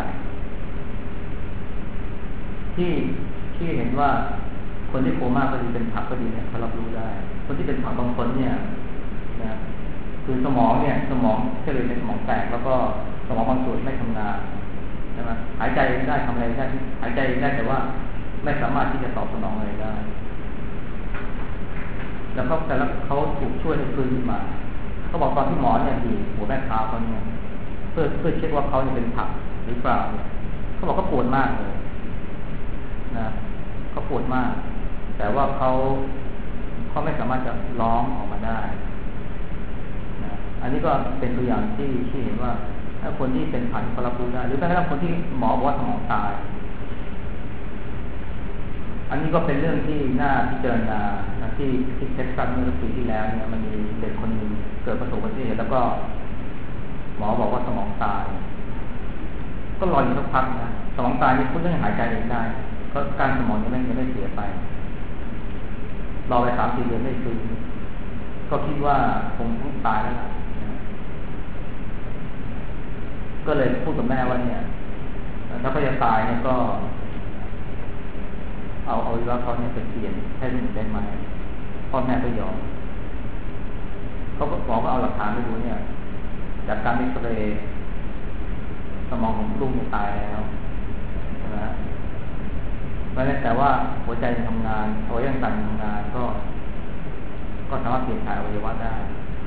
ที่เห็นว่าคนที่โคม่าก็ดีเป็นผักก็ดีเนี่ยเขารับรู้ได้คนที่เป็นผักบางคนเนี่ยนะคือสมองเฉลี่ยในสมองแตกแล้วก็สมองบางส่วนไม่ทำงานใช่ไหมหายใจได้ทำอะไรได้หายใจได้แต่ว่าไม่สามารถที่จะตอบสนองอะไรได้แล้วเขาถูกช่วยให้ฟื้นขึ้นมาเขาบอกตอนที่หมอเนี่ยดีหัวแม่เท้าเขาเนี่ยเพื่อเช็คว่าเขาเป็นผักหรือเปล่าเนี่ยเขาบอกเขาปวดมากเลยนะเขาปวดมากแต่ว่าเขาไม่สามารถจะร้องออกมาได้นะอันนี้ก็เป็นตัวอย่างที่เห็นว่าถ้าคนที่เป็นผักเขารับรู้ได้หรือแม้กระทั่งคนที่หมอบอกว่าสมองตายอันนี้ก็เป็นเรื่องที่น่าพิจารณาที่เท็กซัสเมื่อปีที่แล้วเนี่ยมันมีเด็กคนหนึ่งเกิดประสบอุบัติเหตุแล้วก็หมอบอกว่าสมองตายก็รออยู่สักพักนะสมองตายนี่คุณเรื่องหายใจเองได้ก็การสมองยังไม่เสียไปรอไป3-4 เดือนไม่ฟื้นก็คิดว่าคงตายแล้วล่ะก็เลยพูดกับแม่ว่าเนี่ยถ้าเขาจะตายเนี่ยก็เอาอวัยวะเขาเนี่ยไปเปลี่ยนให้ลูกได้ไหมพ่อแม่ก็ยอมเขาก็บอกว่าเอาหลักฐานไปดูเนี่ยจากการเอ็กซเรย์สมองของลูกเนี่ยตายแล้วใช่ไหมไม่ได้แต่ว่าหัวใจยังทำงานอวัยวะต่างๆทำงานก็สามารถเปลี่ยนถ่ายอวัยวะได้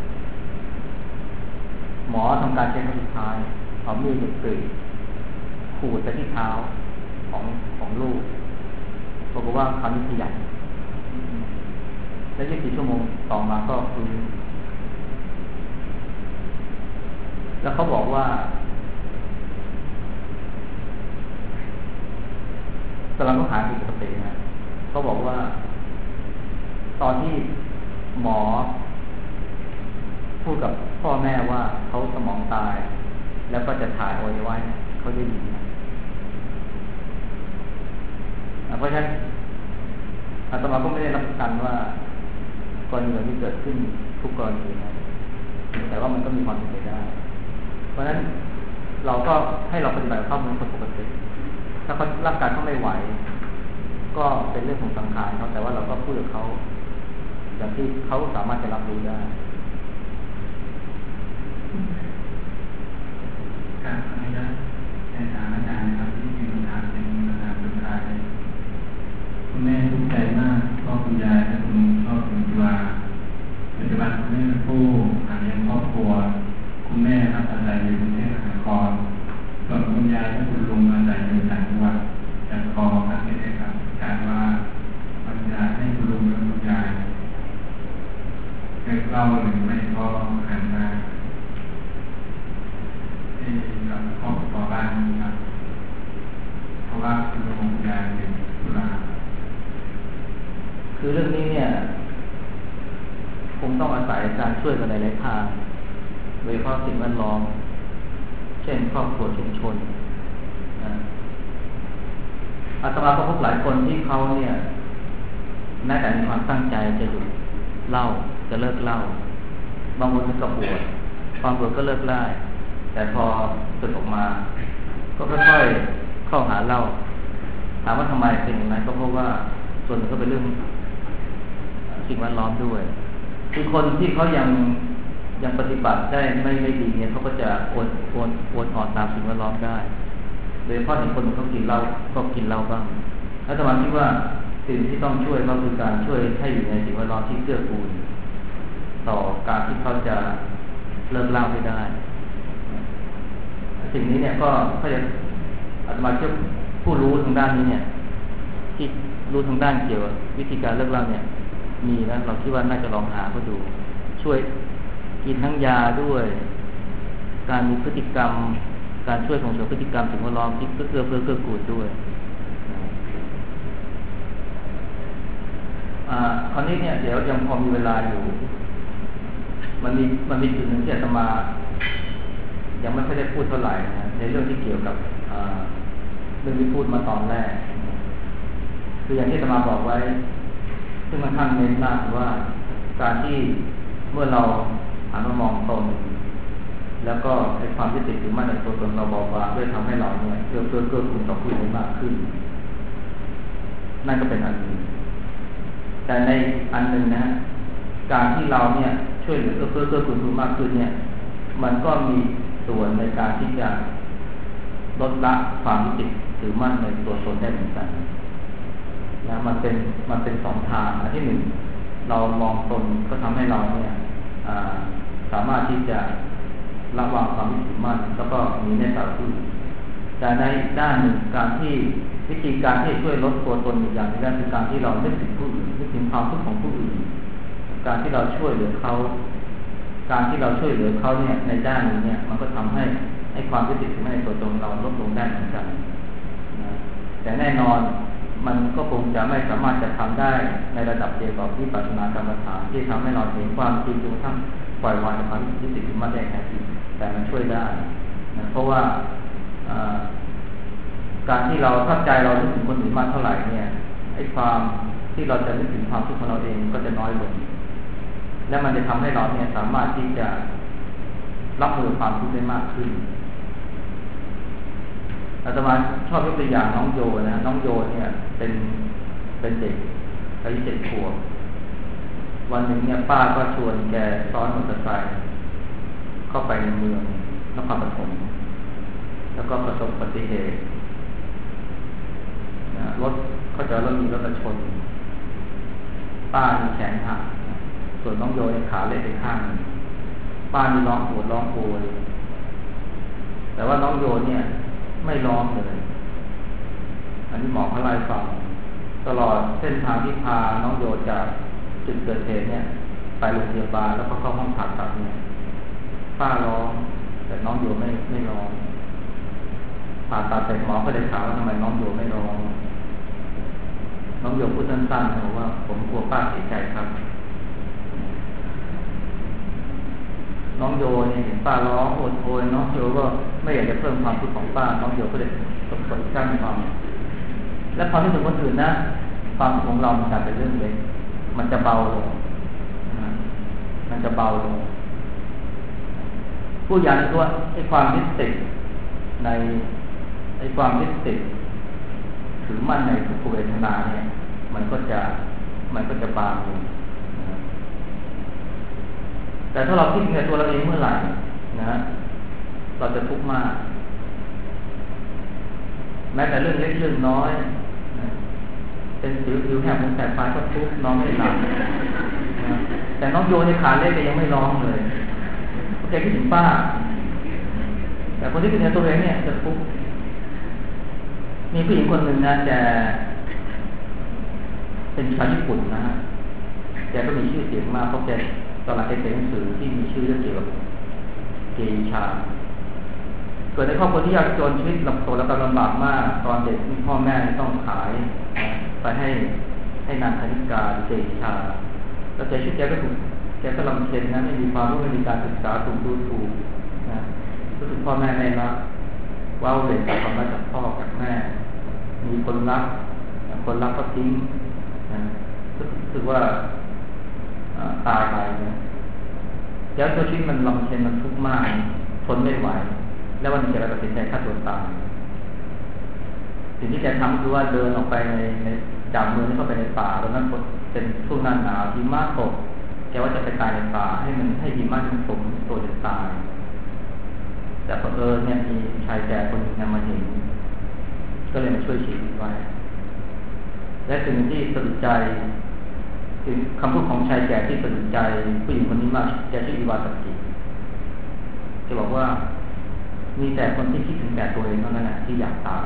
หมอทำการเช็คครั้งสุดท้ายเอามีดกรีดขูดไปที่เท้าของลูกบอกว่าคำนี้ขยันและ24 ชั่วโมงต่อมาก็ฟื้นแล้วเขาบอกว่ากำลังต้องหาผิดปกตินะเขาบอกว่าตอนที่หมอพูดกับพ่อแม่ว่าเขาสมองตายแล้วก็จะถ่ายอวัยวะเขาได้ยินนะเพราะฉะนั้นอาตมาก็ไม่ได้รับประกันว่ากรณีแบบนี้เกิดขึ้นทุกกรณีนะแต่ว่ามันก็มีความเป็นไปได้เพราะฉะนั้นเราก็ให้เราปฏิบัติเข้าเหมือนคนปกติถ้าเขาร่างกายเขาไม่ไหวก็เป็นเรื่องของสังขารเขาแต่ว่าเราก็พูดกับเขาอย่างที่เขาสามารถจะรับรู้ได้การอนุญาตในฐานะอาจารย์นะครับที่มีปัญหาเป็นปัญหาสุดท้ายคุณแม่ทุกข์ใจมากเพราะคุณยายและคุณลุงชอบคุณจุฬาปัจจุบันคุณแม่เป็นผู้หาเลี้ยงครอบครัวคุณแม่รับอาศัยอยู่กรุงเทพมหานครส่วนคุณยายและคุณลุงอาศัยอยู่ต่างจังหวัดจากคอครับนี่เองครับการว่าปัญญาให้คุณลุงและคุณยายเล่าหรือไม่ก็หันมาที่ครอบครัวบ้านนี้ครับเพราะว่าคุณลุงคุณยายเป็นธุระคือเรื่องนี้เนี่ยคงต้องอาศัยการช่วยกันในหลายทางโดยเฉพาะสิ่งแวดล้อมเช่นครอบครัวชุมชนอาตมาก็พบหลายคนที่เขาเนี่ยแม้แต่มีความตั้งใจจะหยุดเหล้าจะเลิกเหล้าบางคนก็บวชความบวชก็เลิกได้แต่พอสึกออกมาก็ค่อยๆเข้าหาเหล้าถามว่าทำไมเป็นอย่างนั้นก็เพราะว่าส่วนหนึ่งก็เป็นเรื่องสิ่งแวดล้อมด้วยคือคนที่เขายังปฏิบัติได้ไม่ดีเนี่ยเขาก็จะโอนอ่อนตามสิ่งแวดล้อมได้โดยเฉพาะอย่างคนเขากินเหล้าก็กินเหล้าบ้างแล้วแต่ว่าคิดว่าสิ่งที่ต้องช่วยก็คือการช่วยให้อยู่ในสิ่งแวดล้อมที่เกื้อกูลต่อการที่เขาจะเลิกเหล้าไม่ได้สิ่งนี้เนี่ยก็จะอาตมาเชื่อผู้รู้ทางด้านนี้เนี่ยที่รู้ทางด้านเกี่ยวกับวิธีการเลิกเหล้าเนี่ยมีนะเราคิดว่าน่าจะลองหาก็ดูช่วยกินทั้งยาด้วยการมีพฤติกรรมการช่วยส่งเสริมพฤติกรรมสิ่งแวดล้อมที่เกื้อกูลด้วยคราวนี้เนี่ยเดี๋ยวยังพอมีเวลาอยู่มันมีจุดหนึ่งที่อาตมายังไม่ค่อยได้พูดเท่าไหร่นะในเรื่องที่เกี่ยวกับเรื่องที่พูดมาตอนแรกคืออย่างที่อาตมาบอกไว้ซึ่งมันค่อนข้างเน้นมากว่าการที่เมื่อเราหันมามองตนแล้วก็ไอ้ความยึดติดถือมั่นในตัวตนเราเบาบางด้วยทำให้เราเนี่ยเกื้อกูลต่อผู้อื่นมากขึ้นนั่นก็เป็นอันหนึ่งแต่ในอันหนึ่งนะการที่เราเนี่ยช่วยเหลือเกื้อกูลมากขึ้นเนี่ยมันก็มีส่วนในการที่จะลดละความยึดติดถือมั่นในตัวตนได้เหมือนกันนะมันเป็นสองทางอันที่หนึ่งเรามองตนก็ทำให้เราเนี่ยสามารถที่จะระวังความยึดถือมั่นแล้วก็มีเมตตาผู้อื่นแต่ในด้านหนึ่งการที่วิธีการที่ช่วยลดตัวตนอีกอย่างนึงคือการที่เรานึกถึงผู้อื่นนึกถึงความทุกข์ของผู้อื่นการที่เราช่วยเหลือเขาการที่เราช่วยเหลือเขาเนี่ยในด้านนี้เนี่ยมันก็ทำให้ความยึดติดถือมั่นในตัวตนเราลดลงได้เหมือนกันนะแต่แน่นอนมันก็คงจะไม่สามารถจะทำได้ในระดับเดียวกับวิปัสสนากรรมฐานที่ทำให้เราเห็นความจริงจนกระทั่งปล่อยวางจากความยึดติดถือมั่นได้แท้จริงแต่มันช่วยได้นะเพราะว่าการที่เราเข้าใจเรานึกถึงคนอื่นมากเท่าไหร่เนี่ยไอ้ความที่เราจะนึกถึงความทุกข์ของเราเองก็จะน้อยลงและมันจะทำให้เราเนี่ยสามารถที่จะรับมือความทุกข์ได้มากขึ้นอาตมาชอบยกตัวอย่างน้องโยนะน้องโยเนี่ยเป็นเด็กอายุ7 ขวบวันหนึ่งเนี่ยป้าก็ชวนแกซ้อนมอเตอร์ไซค์เข้าไปในเมืองนครปฐมแล้วก็ประสบอุบัติเหตุรถก็จะมีรถชนป้ามีแขนหักส่วนน้องโยเนี่ยขาเล็กไปข้างนึงป้ามีร้องปวดร้องโอยแต่ว่าน้องโยเนี่ยไม่ร้องเลยอันนี้หมอเขาไล่ฟังตลอดเส้นทางที่พาน้องโยจากจุดเกิดเหตุเนี่ยไปโรงพยาบาลแล้วก็เข้าห้องผ่าตัดเนี่ยป้าร้องแต่น้องโยไม่ร้องผ่าตัดเสร็จหมอก็เลยถามว่าทำไมน้องโยไม่ร้องน้องโยพูดสั้นๆบอกว่าผมกลัวป้าเสียใจครับน้องโยเนี่ยเห็นป้าร้องโอดโอยน้องโยก็ไม่อยากจะเพิ่มความทุกข์ของป้าน้องโยก็เลยกดกั้นความและความที่ถึงคนอื่นนะความทุกข์ของเรามันกลายเป็นเรื่องเล็กมันจะเบาลงมันจะเบาลงผู้ยานตัวไอ้ความยึดติดในไอ้ความยึดติดถือมั่นในทุกขเวทนาเนี่ยมันก็จะบางลงแต่ถ้าเราคิดในตัวเราเองเมื่อไหร่นะเราจะทุกข์มากแม้แต่เรื่องเล็กเรื่องน้อยเป็นสิวแหบมุมแสบฟ้าก็ทุกข์น้องไม่หลับแต่น้องโยในขาเล็กก็ยังไม่ร้องเลยแกคิดถึงป้าแต่คนที่เป็นตัวเองเนี่ยจะทุกข์มีผู้หญิงคนหนึ่งนะแกเป็นชาวญี่ปุ่นนะฮะแกก็มีชื่อเสียงมากเพราะแกตอนหลังแกเขียนหนังสือที่มีชื่อเรื่องเกี่ยวกับเกย์ชาเกิดในครอบครัวที่ยากจนชีวิตลำโตแล้วก็ลำบากมากตอนเด็กพ่อแม่ต้องขายไปให้นางคณิกาเกย์ชาแล้วใจชีวิตแกก็ลำเค็ญนะไม่มีความรู้ไม่มีการศึกษาถูกดูถูกนะรู้สึกพ่อแม่ไม่รักว้าวเลยจากความรักจากพ่อจากแม่มีคนรักก็ทิ้งนะรู้สึกว่าตายไปเนี่ยแล้วตัวชีวิตมันลำเค็ญมันทุกข์มากทนไม่ไหวแล้ววันนี้แกตัดสินใจฆ่าตัวตายสิ่งที่แกทำคือว่าเดินออกไปในจากเมืองนี้เข้าไปในป่าตอนนั้นเป็นช่วงหน้าหนาวหิมะตกแกว่าจะไปตายในป่าให้หิมะมันตกตัวจะตายแต่พอเนี่ยมีชายแก่คนหนึ่งมาเห็นก็เลยมาช่วยชีวิตไว้และสิ่งที่สะดุดใจคือคำพูดของชายแก่ที่สะดุดใจผู้หญิงคนนี้มากแกชื่ออิวาสกิจะบอกว่ามีแต่คนที่คิดถึงแต่ตัวเองเท่านั้นแหละที่อยากตาย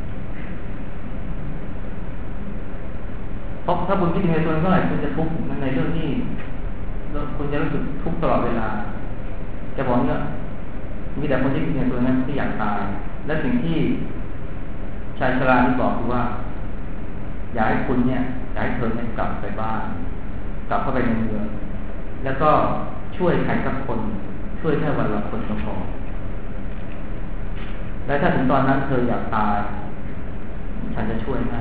เพราะถ้าคุณคิดถึงตัวเองเท่าไหร่คุณจะทุกข์ในเรื่องที่คุณจะรู้สึกทุกข์ตลอดเวลาจะบอกเนี่ยมีแต่คนที่คิดถึงตัวนั้นที่อยากตายและสิ่งที่ชายชราที่บอกคือว่าอยากให้คุณเนี่ยอยากให้เธอเนี่ยกลับไปบ้านกลับเข้าไปในเมืองแล้วก็ช่วยใครสักคนช่วยแค่วันละคนก็พอและถ้าถึงตอนนั้นเธออยากตายฉันจะช่วยให้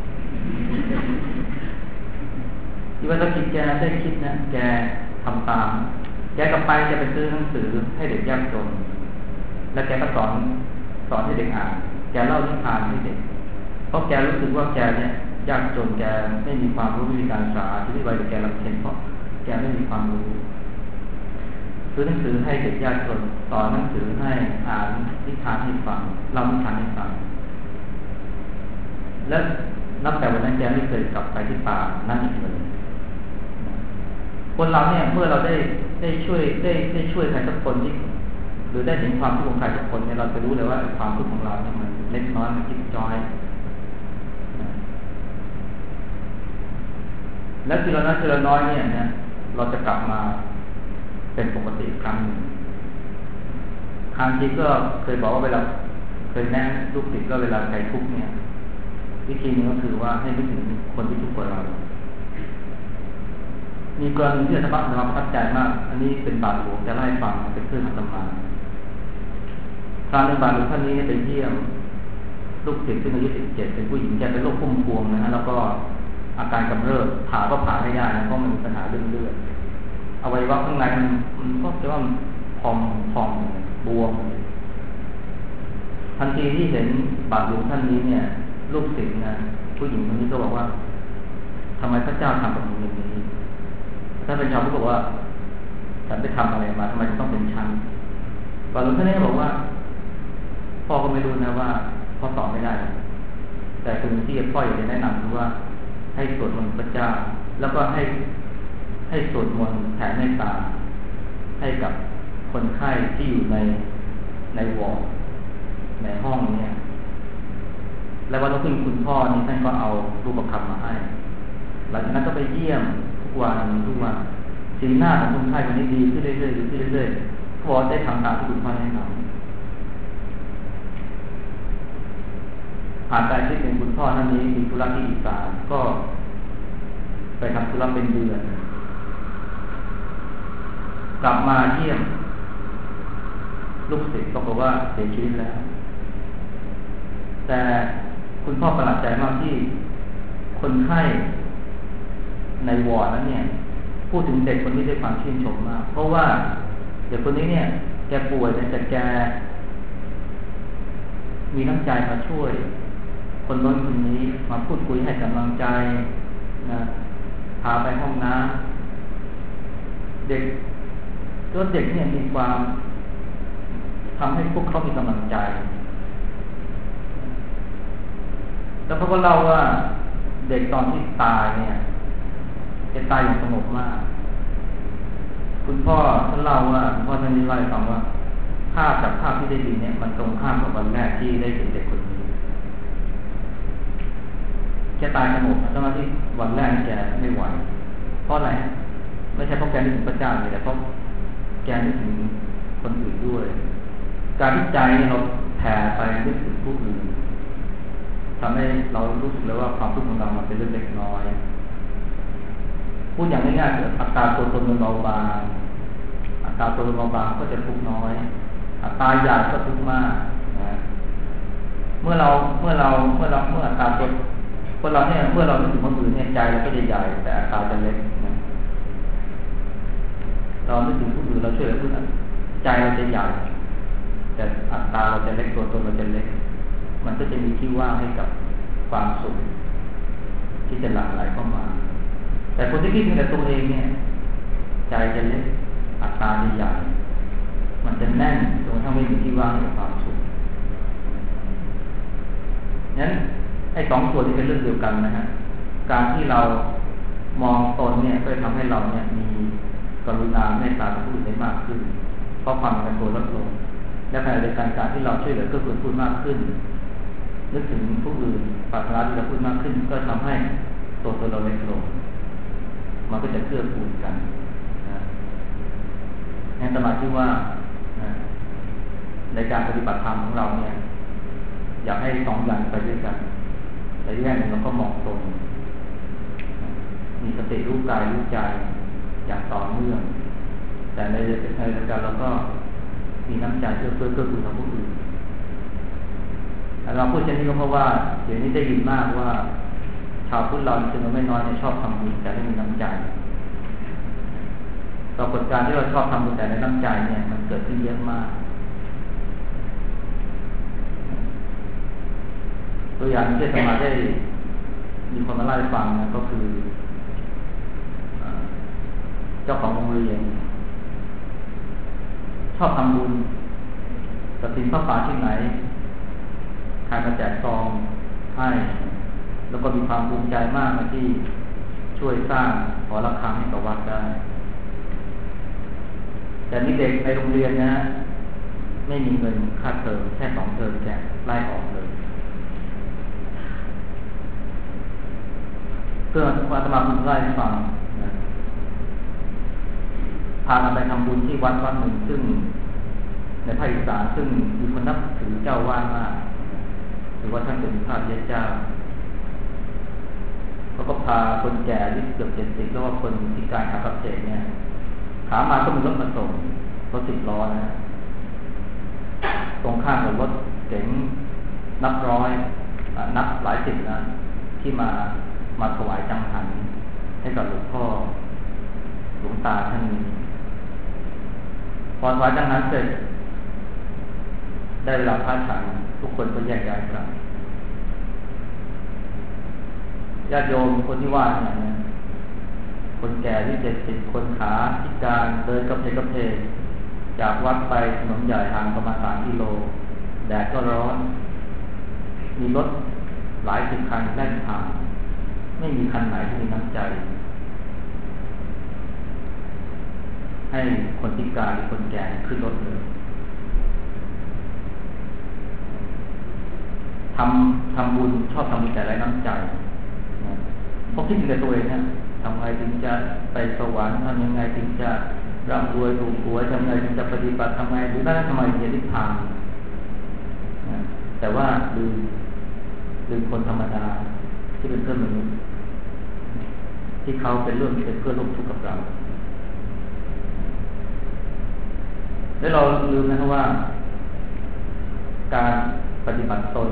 ที่ว่าถ้าคิดแกได้คิดนะแกทำตามแกกลับไปจะไปซื้อหนังสือให้เด็กยากจนแล้วแกก็สอนให้เด็กอ่านแกเล่านิทานให้เด็กเพราะแกรู้สึกว่าแกเนี่ยยากจนแกไม่มีความรู้ไม่มีการศึกษาที่ได้ไว้แกลำเค็ญเพราะแกไม่มีความรู้ซื้อหนังสือให้เด็กยากจนสอนหนังสือให้อ่านนิทานให้ฟังเล่านิทานให้ฟังและนับแต่วันนั้นแกไม่เคยกลับไปที่ป่านั่นอีกเลยคนเราเนี่ยเมื่อเราได้ช่วยใครสักคนที่หรือได้เห็นความทุกข์ของใครสักคนเนี่ยเราจะรู้เลยว่าความทุกข์ของเราเนี่ยมันเล็กน้อยมันจิ๊บจ้อยแล้วทีละน้อยเนี่ยนะเราจะกลับมาเป็นปกติครั้งหนึ่งครั้งที่ก็เคยบอกว่าเวลาเคยแนะลูกศิษย์ก็เวลาใครทุกข์เนี่ยวิธีนึงก็คือว่าให้นึกถึงคนที่ทุกข์กว่าเรามีกรณีที่อาตมาประทับใจมากอันนี้เป็นบาทหลวงจะเล่าให้ฟังเป็นเพื่อนอาตมาคราวหนึ่งบาทหลวงท่านนี้ไปเยี่ยมลูกศิษย์ซึ่งอายุ17เป็นผู้หญิงแกเป็นโรคพุ่มพวงนะฮะแล้วก็อาการกำเริบผ่าก็ผ่าไม่ได้นะเพราะมันมีปัญหาเรื่องเลือดอวัยวะข้างในมันก็จะว่าพองบวมทันทีที่เห็นบาทหลวงท่านนี้เนี่ยลูกศิษย์นะผู้หญิงคนนี้ก็บอกว่าทำไมพระเจ้าทำกับมึงอย่างนี้ถ้าเป็นชาวพุทธบอกว่าฉันไปทำอะไรมาทำไมต้องเป็นฉันบาทหลวงท่านนี้บอกว่าพ่อก็ไม่รู้นะว่าพ่อตอบไม่ได้แต่สิ่งที่พ่ออยากจะแนะนำคือว่าให้สวดมนต์พระเจ้าแล้วก็ให้สวดมนต์แผ่เมตตาให้กับคนไข้ที่อยู่ในวอร์ดในห้องเนี่ยแล้ววันรุ่งขึ้นคุณพ่อนี่ท่านก็เอารูปคำมาให้หลังจากนั้นก็ไปเยี่ยมทุกวันสีหน้าของคนไข้คนนี้ดีขึ้นเรื่อยๆพอได้ทำตามที่คุณพ่อแนะนำผ่านไปที่เป็นคุณพ่อท่านนี้มีธุระที่อีสานก็ไปทำธุระเป็นเดือนกลับมาเยี่ยมลูกศิษย์บอกว่าเสียชีวิตแล้วแต่คุณพ่อประหลาดใจมากที่คนไข้ในวอร์ดนั้นเนี่ยพูดถึงเด็กคนนี้ด้วยความชื่นชมมากเพราะว่าเด็กคนนี้เนี่ยแกป่วยแต่แกมีน้ำใจมาช่วยคนโน้นคนนี้มาพูดคุยให้กำลังใจนะพาไปห้องน้ำเด็กเนี่ยมีความทำให้พวกเขามีกำลังใจแล้วเขาก็เล่าว่าเด็กตอนที่ตายเนี่ยจะตายอย่างสงบมากคุณพ่อท่านเล่าว่าคุณพ่อท่านนี้เล่าให้ฟังว่าภาพที่ได้ยินเนี่ยมันตรงข้ามกับวันแรกที่ได้เห็นเด็กคนนี้แกตายสงบทั้งที่วันแรกแกไม่ไหวเพราะอะไรไม่ใช่เพราะแกนึกถึงพระเจ้าเลยแต่เพราะแกนึกถึงคนอื่นด้วยการที่ใจเราแผ่ไปนึกถึงผู้อื่นทำให้เรารู้สึกเลยว่าความทุกข์ของเรามันเป็นเรื่องเล็กน้อยพูดอย่างง่ายๆคืออัตราตัวตนมันเบาบางอัตราตัวตนเบาบางก็จะทุกข์น้อยอัตราใหญ่ก็ทุกข์มากนะเมื่ออัตราตัวคนเราเนี่ยเมื่อเรานึกถึงคนอื่นเนี่ยใจเราก็จะใหญ่แต่อัตราจะเล็กนะเรานึกถึงผู้อื่นเราช่วยเหลือผู้อื่นใจเราจะใหญ่แต่อัตราเราจะเล็กตัวตนเราจะเล็กมันก็จะมีที่ว่างให้กับความสุขที่จะหลั่งไหลเข้ามาแต่คนที่คิดถึงแต่ตัวเองเนี่ยใจจะเล็กอัตราจะใหญ่มันจะแน่นจนทั้งไม่มีที่ว่างให้กับความสุขงั้นไอ้สองส่วนนี้เป็นเรื่องเดียวกันนะฮะการที่เรามองตนเนี่ยก็จะทำให้เราเนี่ยมีกรุณาเมตตาต่อผู้อื่นได้มากขึ้นเพราะความเป็นตัวลดลงและขณะเดียวกันการที่เราช่วยเหลือเกื้อกูลผู้อื่นมากขึ้นนึกถึงผู้อื่นปรารถนาที่จะพูดมากขึ้นก็ทำให้ตัวตนเราเล็กลงมันก็จะเกื้อกูลกันนะในสมาธิว่าในการปฏิบัติธรรมของเราเนี่ยอยากให้สองอย่างไปด้วยกันในแรกหนึ่งเราก็มองตนมีสติรู้กายรู้ใจอย่างต่อเนื่องแต่ในเรื่องการเราก็มีน้ำใจเพื่อกูลกับผู้อื่นเราพูดเช่นนี้ก็เพราะว่าเดี๋ยวนี้ได้ยินมากว่าชาวพุทธเราจำนวนไม่น้อยชอบทำบุญแต่ไม่มีน้ำใจปรากฏการณ์ที่เราชอบทำบุญแต่ในน้ำใจเนี่ยมันเกิดขึ้นเยอะมากตัวอย่างที่สมาได้มีคนมาเล่าให้ฟังนะก็คือเจ้าของโรงเรียนชอบทำบุญกฐินพระป่าที่ไหนใครมาแจกซองให้แล้วก็มีความภูมิใจมากนะที่ช่วยสร้างหอระฆังให้กับวัดได้แต่มีเด็กในโรงเรียนนะไม่มีเงินค่าเทอมแค่2 เทอมแจกไล่ออกเลยเพื่ออาตมาคุณไล่ให้ฟังนะพากันไปทำบุญที่วัดหนึ่งซึ่งในภาคอีสานซึ่งมีคนนับถือเจ้าวาดมากหรือว่าท่านเป็นพระเยซูเจ้าเขาก็พาคนแก่ที่เกือบ70แล้วก็คนพิการขาพับเศษเนี่ยขามาก็มีรถมาส่งรถ10 ล้อนะตรงข้างกับรถเก๋งนับร้อยนับหลายสิบนะที่มาถวายจังหันให้กับหลวงพ่อหลวงตาท่านนี้พอถวายจังหันเสร็จได้เวลาพระฉันทุกคนก็แยกย้ายกันญาติโยมคนที่ว่าเนี่ยนะคนแก่ที่70คนขาพิการเดินกระเพกจากวัดไปถนนใหญ่ห่างประมาณ3 กิโลแดดก็ร้อนมีรถหลาย10 คันแล่นผ่านไม่มีคันไหนที่มีน้ำใจให้คนพิการหรือคนแก่ขึ้นรถเลยทำบุญชอบทำบุญแต่ไร้น้ำใจเพราะคิดถึงแต่ตัวเองเนี่ยทำไงถึงจะไปสวรรค์ทำยังไงถึงจะร่ำรวยถูกหวยทำไงถึงจะปฏิบัติทำไงหรือได้ทำไมถึงจะทิศทางแต่ว่าลืมคนธรรมดาที่เป็นเพื่อนมนุษย์ที่เขาเป็นเพื่อนร่วมทุกข์กับเราและเราลืมนะครับว่าการปฏิบัติตน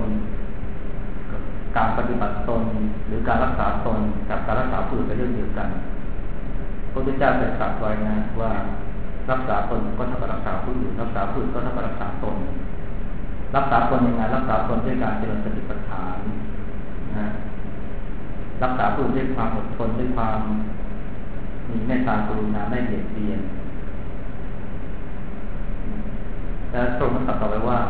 หรือการรักษาตนกับการรักษาผู้อื่นเป็นเรื่องเดียวกันพุทธเจ้าเคยตรัสไว้นะว่ารักษาตนก็เท่ากับรักษาผู้อื่นรักษาผู้อื่นก็เท่ากับรักษาตนรักษาตนยังไงรักษาตนด้วยการเจริญสติปัฏฐานนะรักษาผู้อื่นด้วยความอดทนด้วยความมีเมตตากรุณาไม่เบียดเบียนแล้วตรงนั้นต่อไปว่า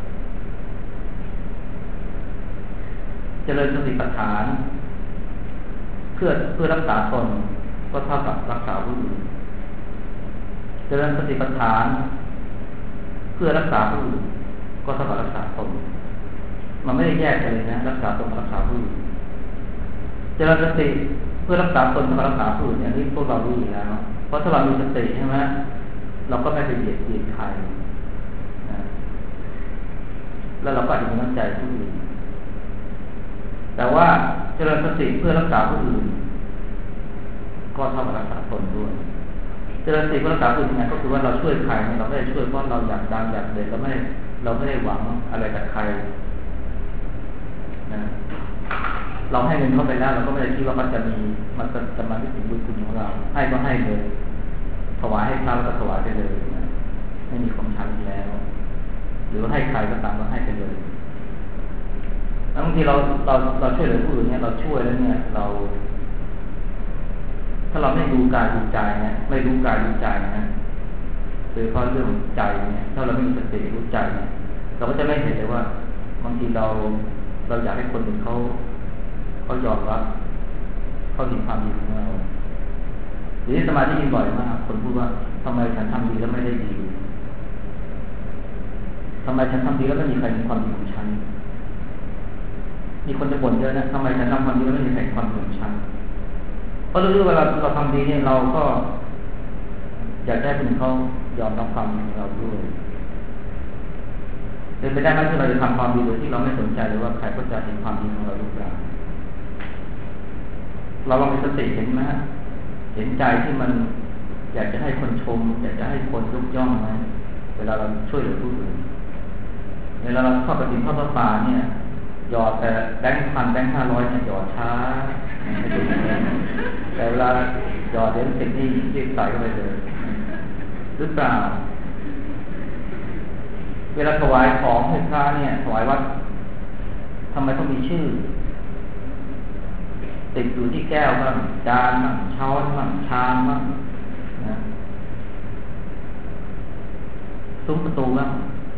เจริญสติปัฏฐานเพื่อรักษาตนก็เท่ากับรักษาผู้อื่นเจริญสติปัฏฐานเพื่อรักษาผู้อื่นก็เท่ากับรักษาตนมันไม่ได้แยกกันเลยนะรักษาตนรักษาผู้อื่นเจริญสติเพื่อรักษาตนกับรักษาผู้อื่นอันนี้พวกเรารู้อยู่แล้วเพราะถ้าเรามีสติใช่ไหมเราก็ไม่ไปเบียดเบียนใครนะแล้วเราก็อาจจะมีน้ำใจผู้อื่นแต่ว่าเจริญสติเพื่อรักษาผู้อื่นก็เท่ากับรักษาตนด้วยเจริญสติเพื่อรักษาผู้อื่นก็คือว่าเราช่วยใครเราไม่ได้ช่วยเพราะเราอยากดังอยากเด่นเราไม่ได้หวังอะไรจากใครนะเราให้เงินเขาไปแล้วเราก็ไม่ได้คิดว่ามันจะมาที่ถึงบุญคุณของเราให้ก็ให้เลยถวายให้พระก็ถวายไปเลยนะไม่มีความชันแล้วหรือว่าให้ใครก็ตามก็ให้ไปเลยบางทีเราช่วยเหลือผู้อื่นเนี่ยเราช่วยแล้วเนี่ยเราถ้าเราไม่ดูกายดูใจเนี่ยไม่รู้กายรู้ใจนะโดยเฉพาะเรื่องใจเนี่ยถ้าเราไม่มีสติรู้ใจเนี่ยเราก็จะไม่เห็นเลยว่าบางทีเราอยากให้คนอื่นเขายอมรับเขาเห็นความดีของเราหรือสมาธิยินบ่อยมากคนพูดว่าทำไมฉันทำดีแล้วไม่ได้ดีทำไมฉันทำดีแล้วไม่มีใครเห็นความดีของฉันมีคนจะบ่นเยอะนะทำไมฉันทำความดีแล้วไม่มีใครเห็นความดีของฉันเพราะรู้ว่าเราทำดีเนี่ยเราก็อยากได้คนเขายอมรับความดีของเราด้วยเป็นไปได้ไหมที่เราจะทำความดีโดยที่เราไม่สนใจเลยว่าใครก็จะเห็นความดีของเราหรือเปล่าเราลองมีสติเห็นไหมเห็นใจที่มันอยากจะให้คนชมอยากจะให้คนยกย่องไหมเวลาเราช่วยเหลือผู้อื่นเวลาเราทอดกฐินทอดผ้าป่าเนี่ยหยอดแต่แบงค์1,000แบงค์500เนี่ยหยอดช้าไม่ถึงแต่เวลาหยอดเหรียญ10นี่รีบใส่เข้าไปเลยหรือเปล่าเวลาถวายของให้พระเนี่ยถวายวัดทำไมต้องมีชื่อติดอยู่ที่แก้วบ้างจานบ้างช้อนบ้างชามบ้างนะซุ้มประตูบ้าง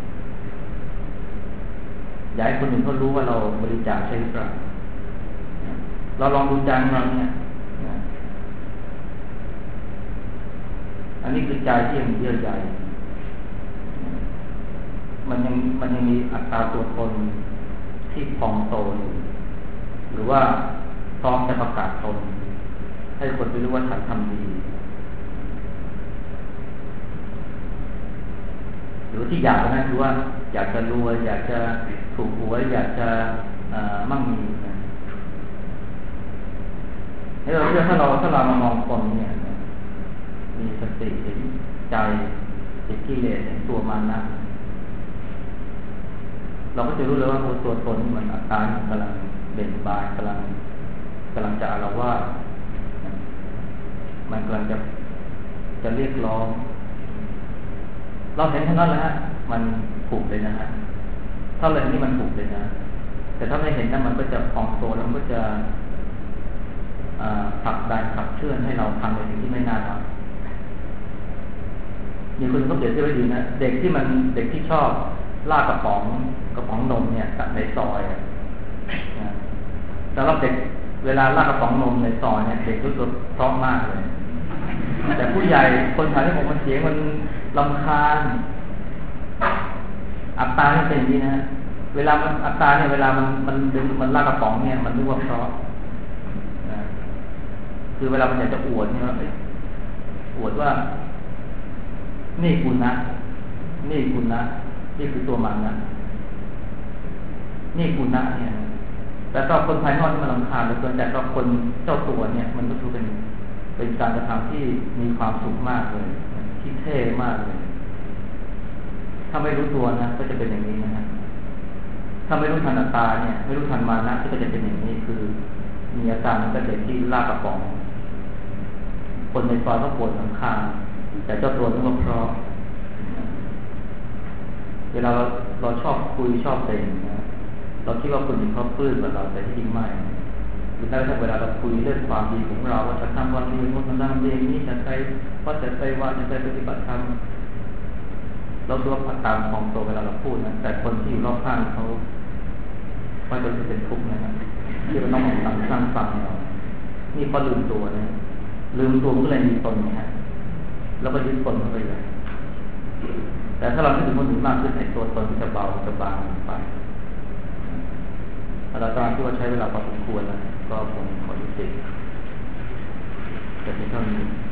อยากให้คนอื่นเขารู้ว่าเราบริจาคใช่หรือเปล่าเราลองดูจานเราเนี่ยอันนี้คือใจที่ยังมีเยื่อใยมันยังมีอัตราตัวตนที่พองโตอยู่หรือว่าพร้อมจะประกาศตนให้คนไปรู้ว่าฉันทำดีหรือที่อยากนั้นคือว่าอยากจะรวยอยากจะถูกหวยอยากจะมั่งมีนะให้เราเชื่อถ้าเรามามองคนเนี่ยมีสติเห็นใจเห็นกิเลสเห็นตัวมันนะเราก็จะรู้เลยว่าตัวตนมันอาการกำลังเบ่งบานกำลังจะอาละวาดมันกำลังจะเรียกร้องเราเห็นเท่านั้นแหละฮะมันผูกเลยนะฮะถ้าเรื่องนี้มันผูกเลยนะแต่ถ้าไม่เห็นนั้นมันก็จะพองโตแล้วมันก็จะผลักดันขับเคลื่อนให้เราทำในสิ่งที่ไม่น่าทำมีคนก็เปรียบเทียบไว้ดีนะเด็กที่ชอบลากกระป๋องนมเนี่ยในซอยแต่เราเด็กเวลาลากกระป๋องนมในซอยเนี่ยเด็กรู้สึกเพราะมากเลยแต่ผู้ใหญ่คนถ่ายให้ผมมันเสียงมันรำคาญอัตตาเนี่ยเป็นอย่างนี้นะเวลามันอัตตาเนี่ยเวลามันดึงมันลากกระป๋องเนี่ยมันรู้ว่าเพราะคือเวลามันอยากจะอวดเนี่ยอวดว่านี่คุณนะนี่คือตัวมันนะนี่คุณนะเนี่ยแต่ต่อคนภายนอกที่มันรำคาญเหลือเกินแต่ต่อคนเจ้าตัวเนี่ยมันก็ถือเป็นการกระทำที่มีความสุขมากเลยที่เท่มากเลยถ้าไม่รู้ตัวนะก็จะเป็นอย่างนี้นะฮะถ้าไม่รู้ทันอัตตาเนี่ยไม่รู้ทันมานะก็จะเป็นอย่างนี้คือมีอาการมันก็เด็กที่ลากกระป๋องคนในซอยก็ปวดสำคัญแต่เจ้าตัวนึกว่าเพราะเวลาเราชอบคุยชอบเต่งนะเราคิดว่าคนอื่นเขาปลื้มกับเราแต่ที่จริงไม่หรือแม้กระทั่งเวลาเราคุยเรื่องความดีของเราว่าฉันทำความดีงดงามดีนี้ฉันไปว่าจะไปว่าจะไปปฏิบัติธรรมเราคิดว่าตามของตัวเวลาเราพูดนะแต่คนที่อยู่รอบข้างเขาก็จะเป็นทุกข์นะครับที่เราต้องตั้งฟังเรานี่พอลืมตัวนะลืมตัวก็เลยมีตนนะแล้วก็ยึดตนเข้าไปเลยแต่ถ้าเราคิดถึงคนอื่นมากขึ้นในตัวตนจะเบาจะบางไปเราตอนที่ว่าใช้เวลาพอสมควรแล้วก็คงขอยุติแต่ที่เท่านี้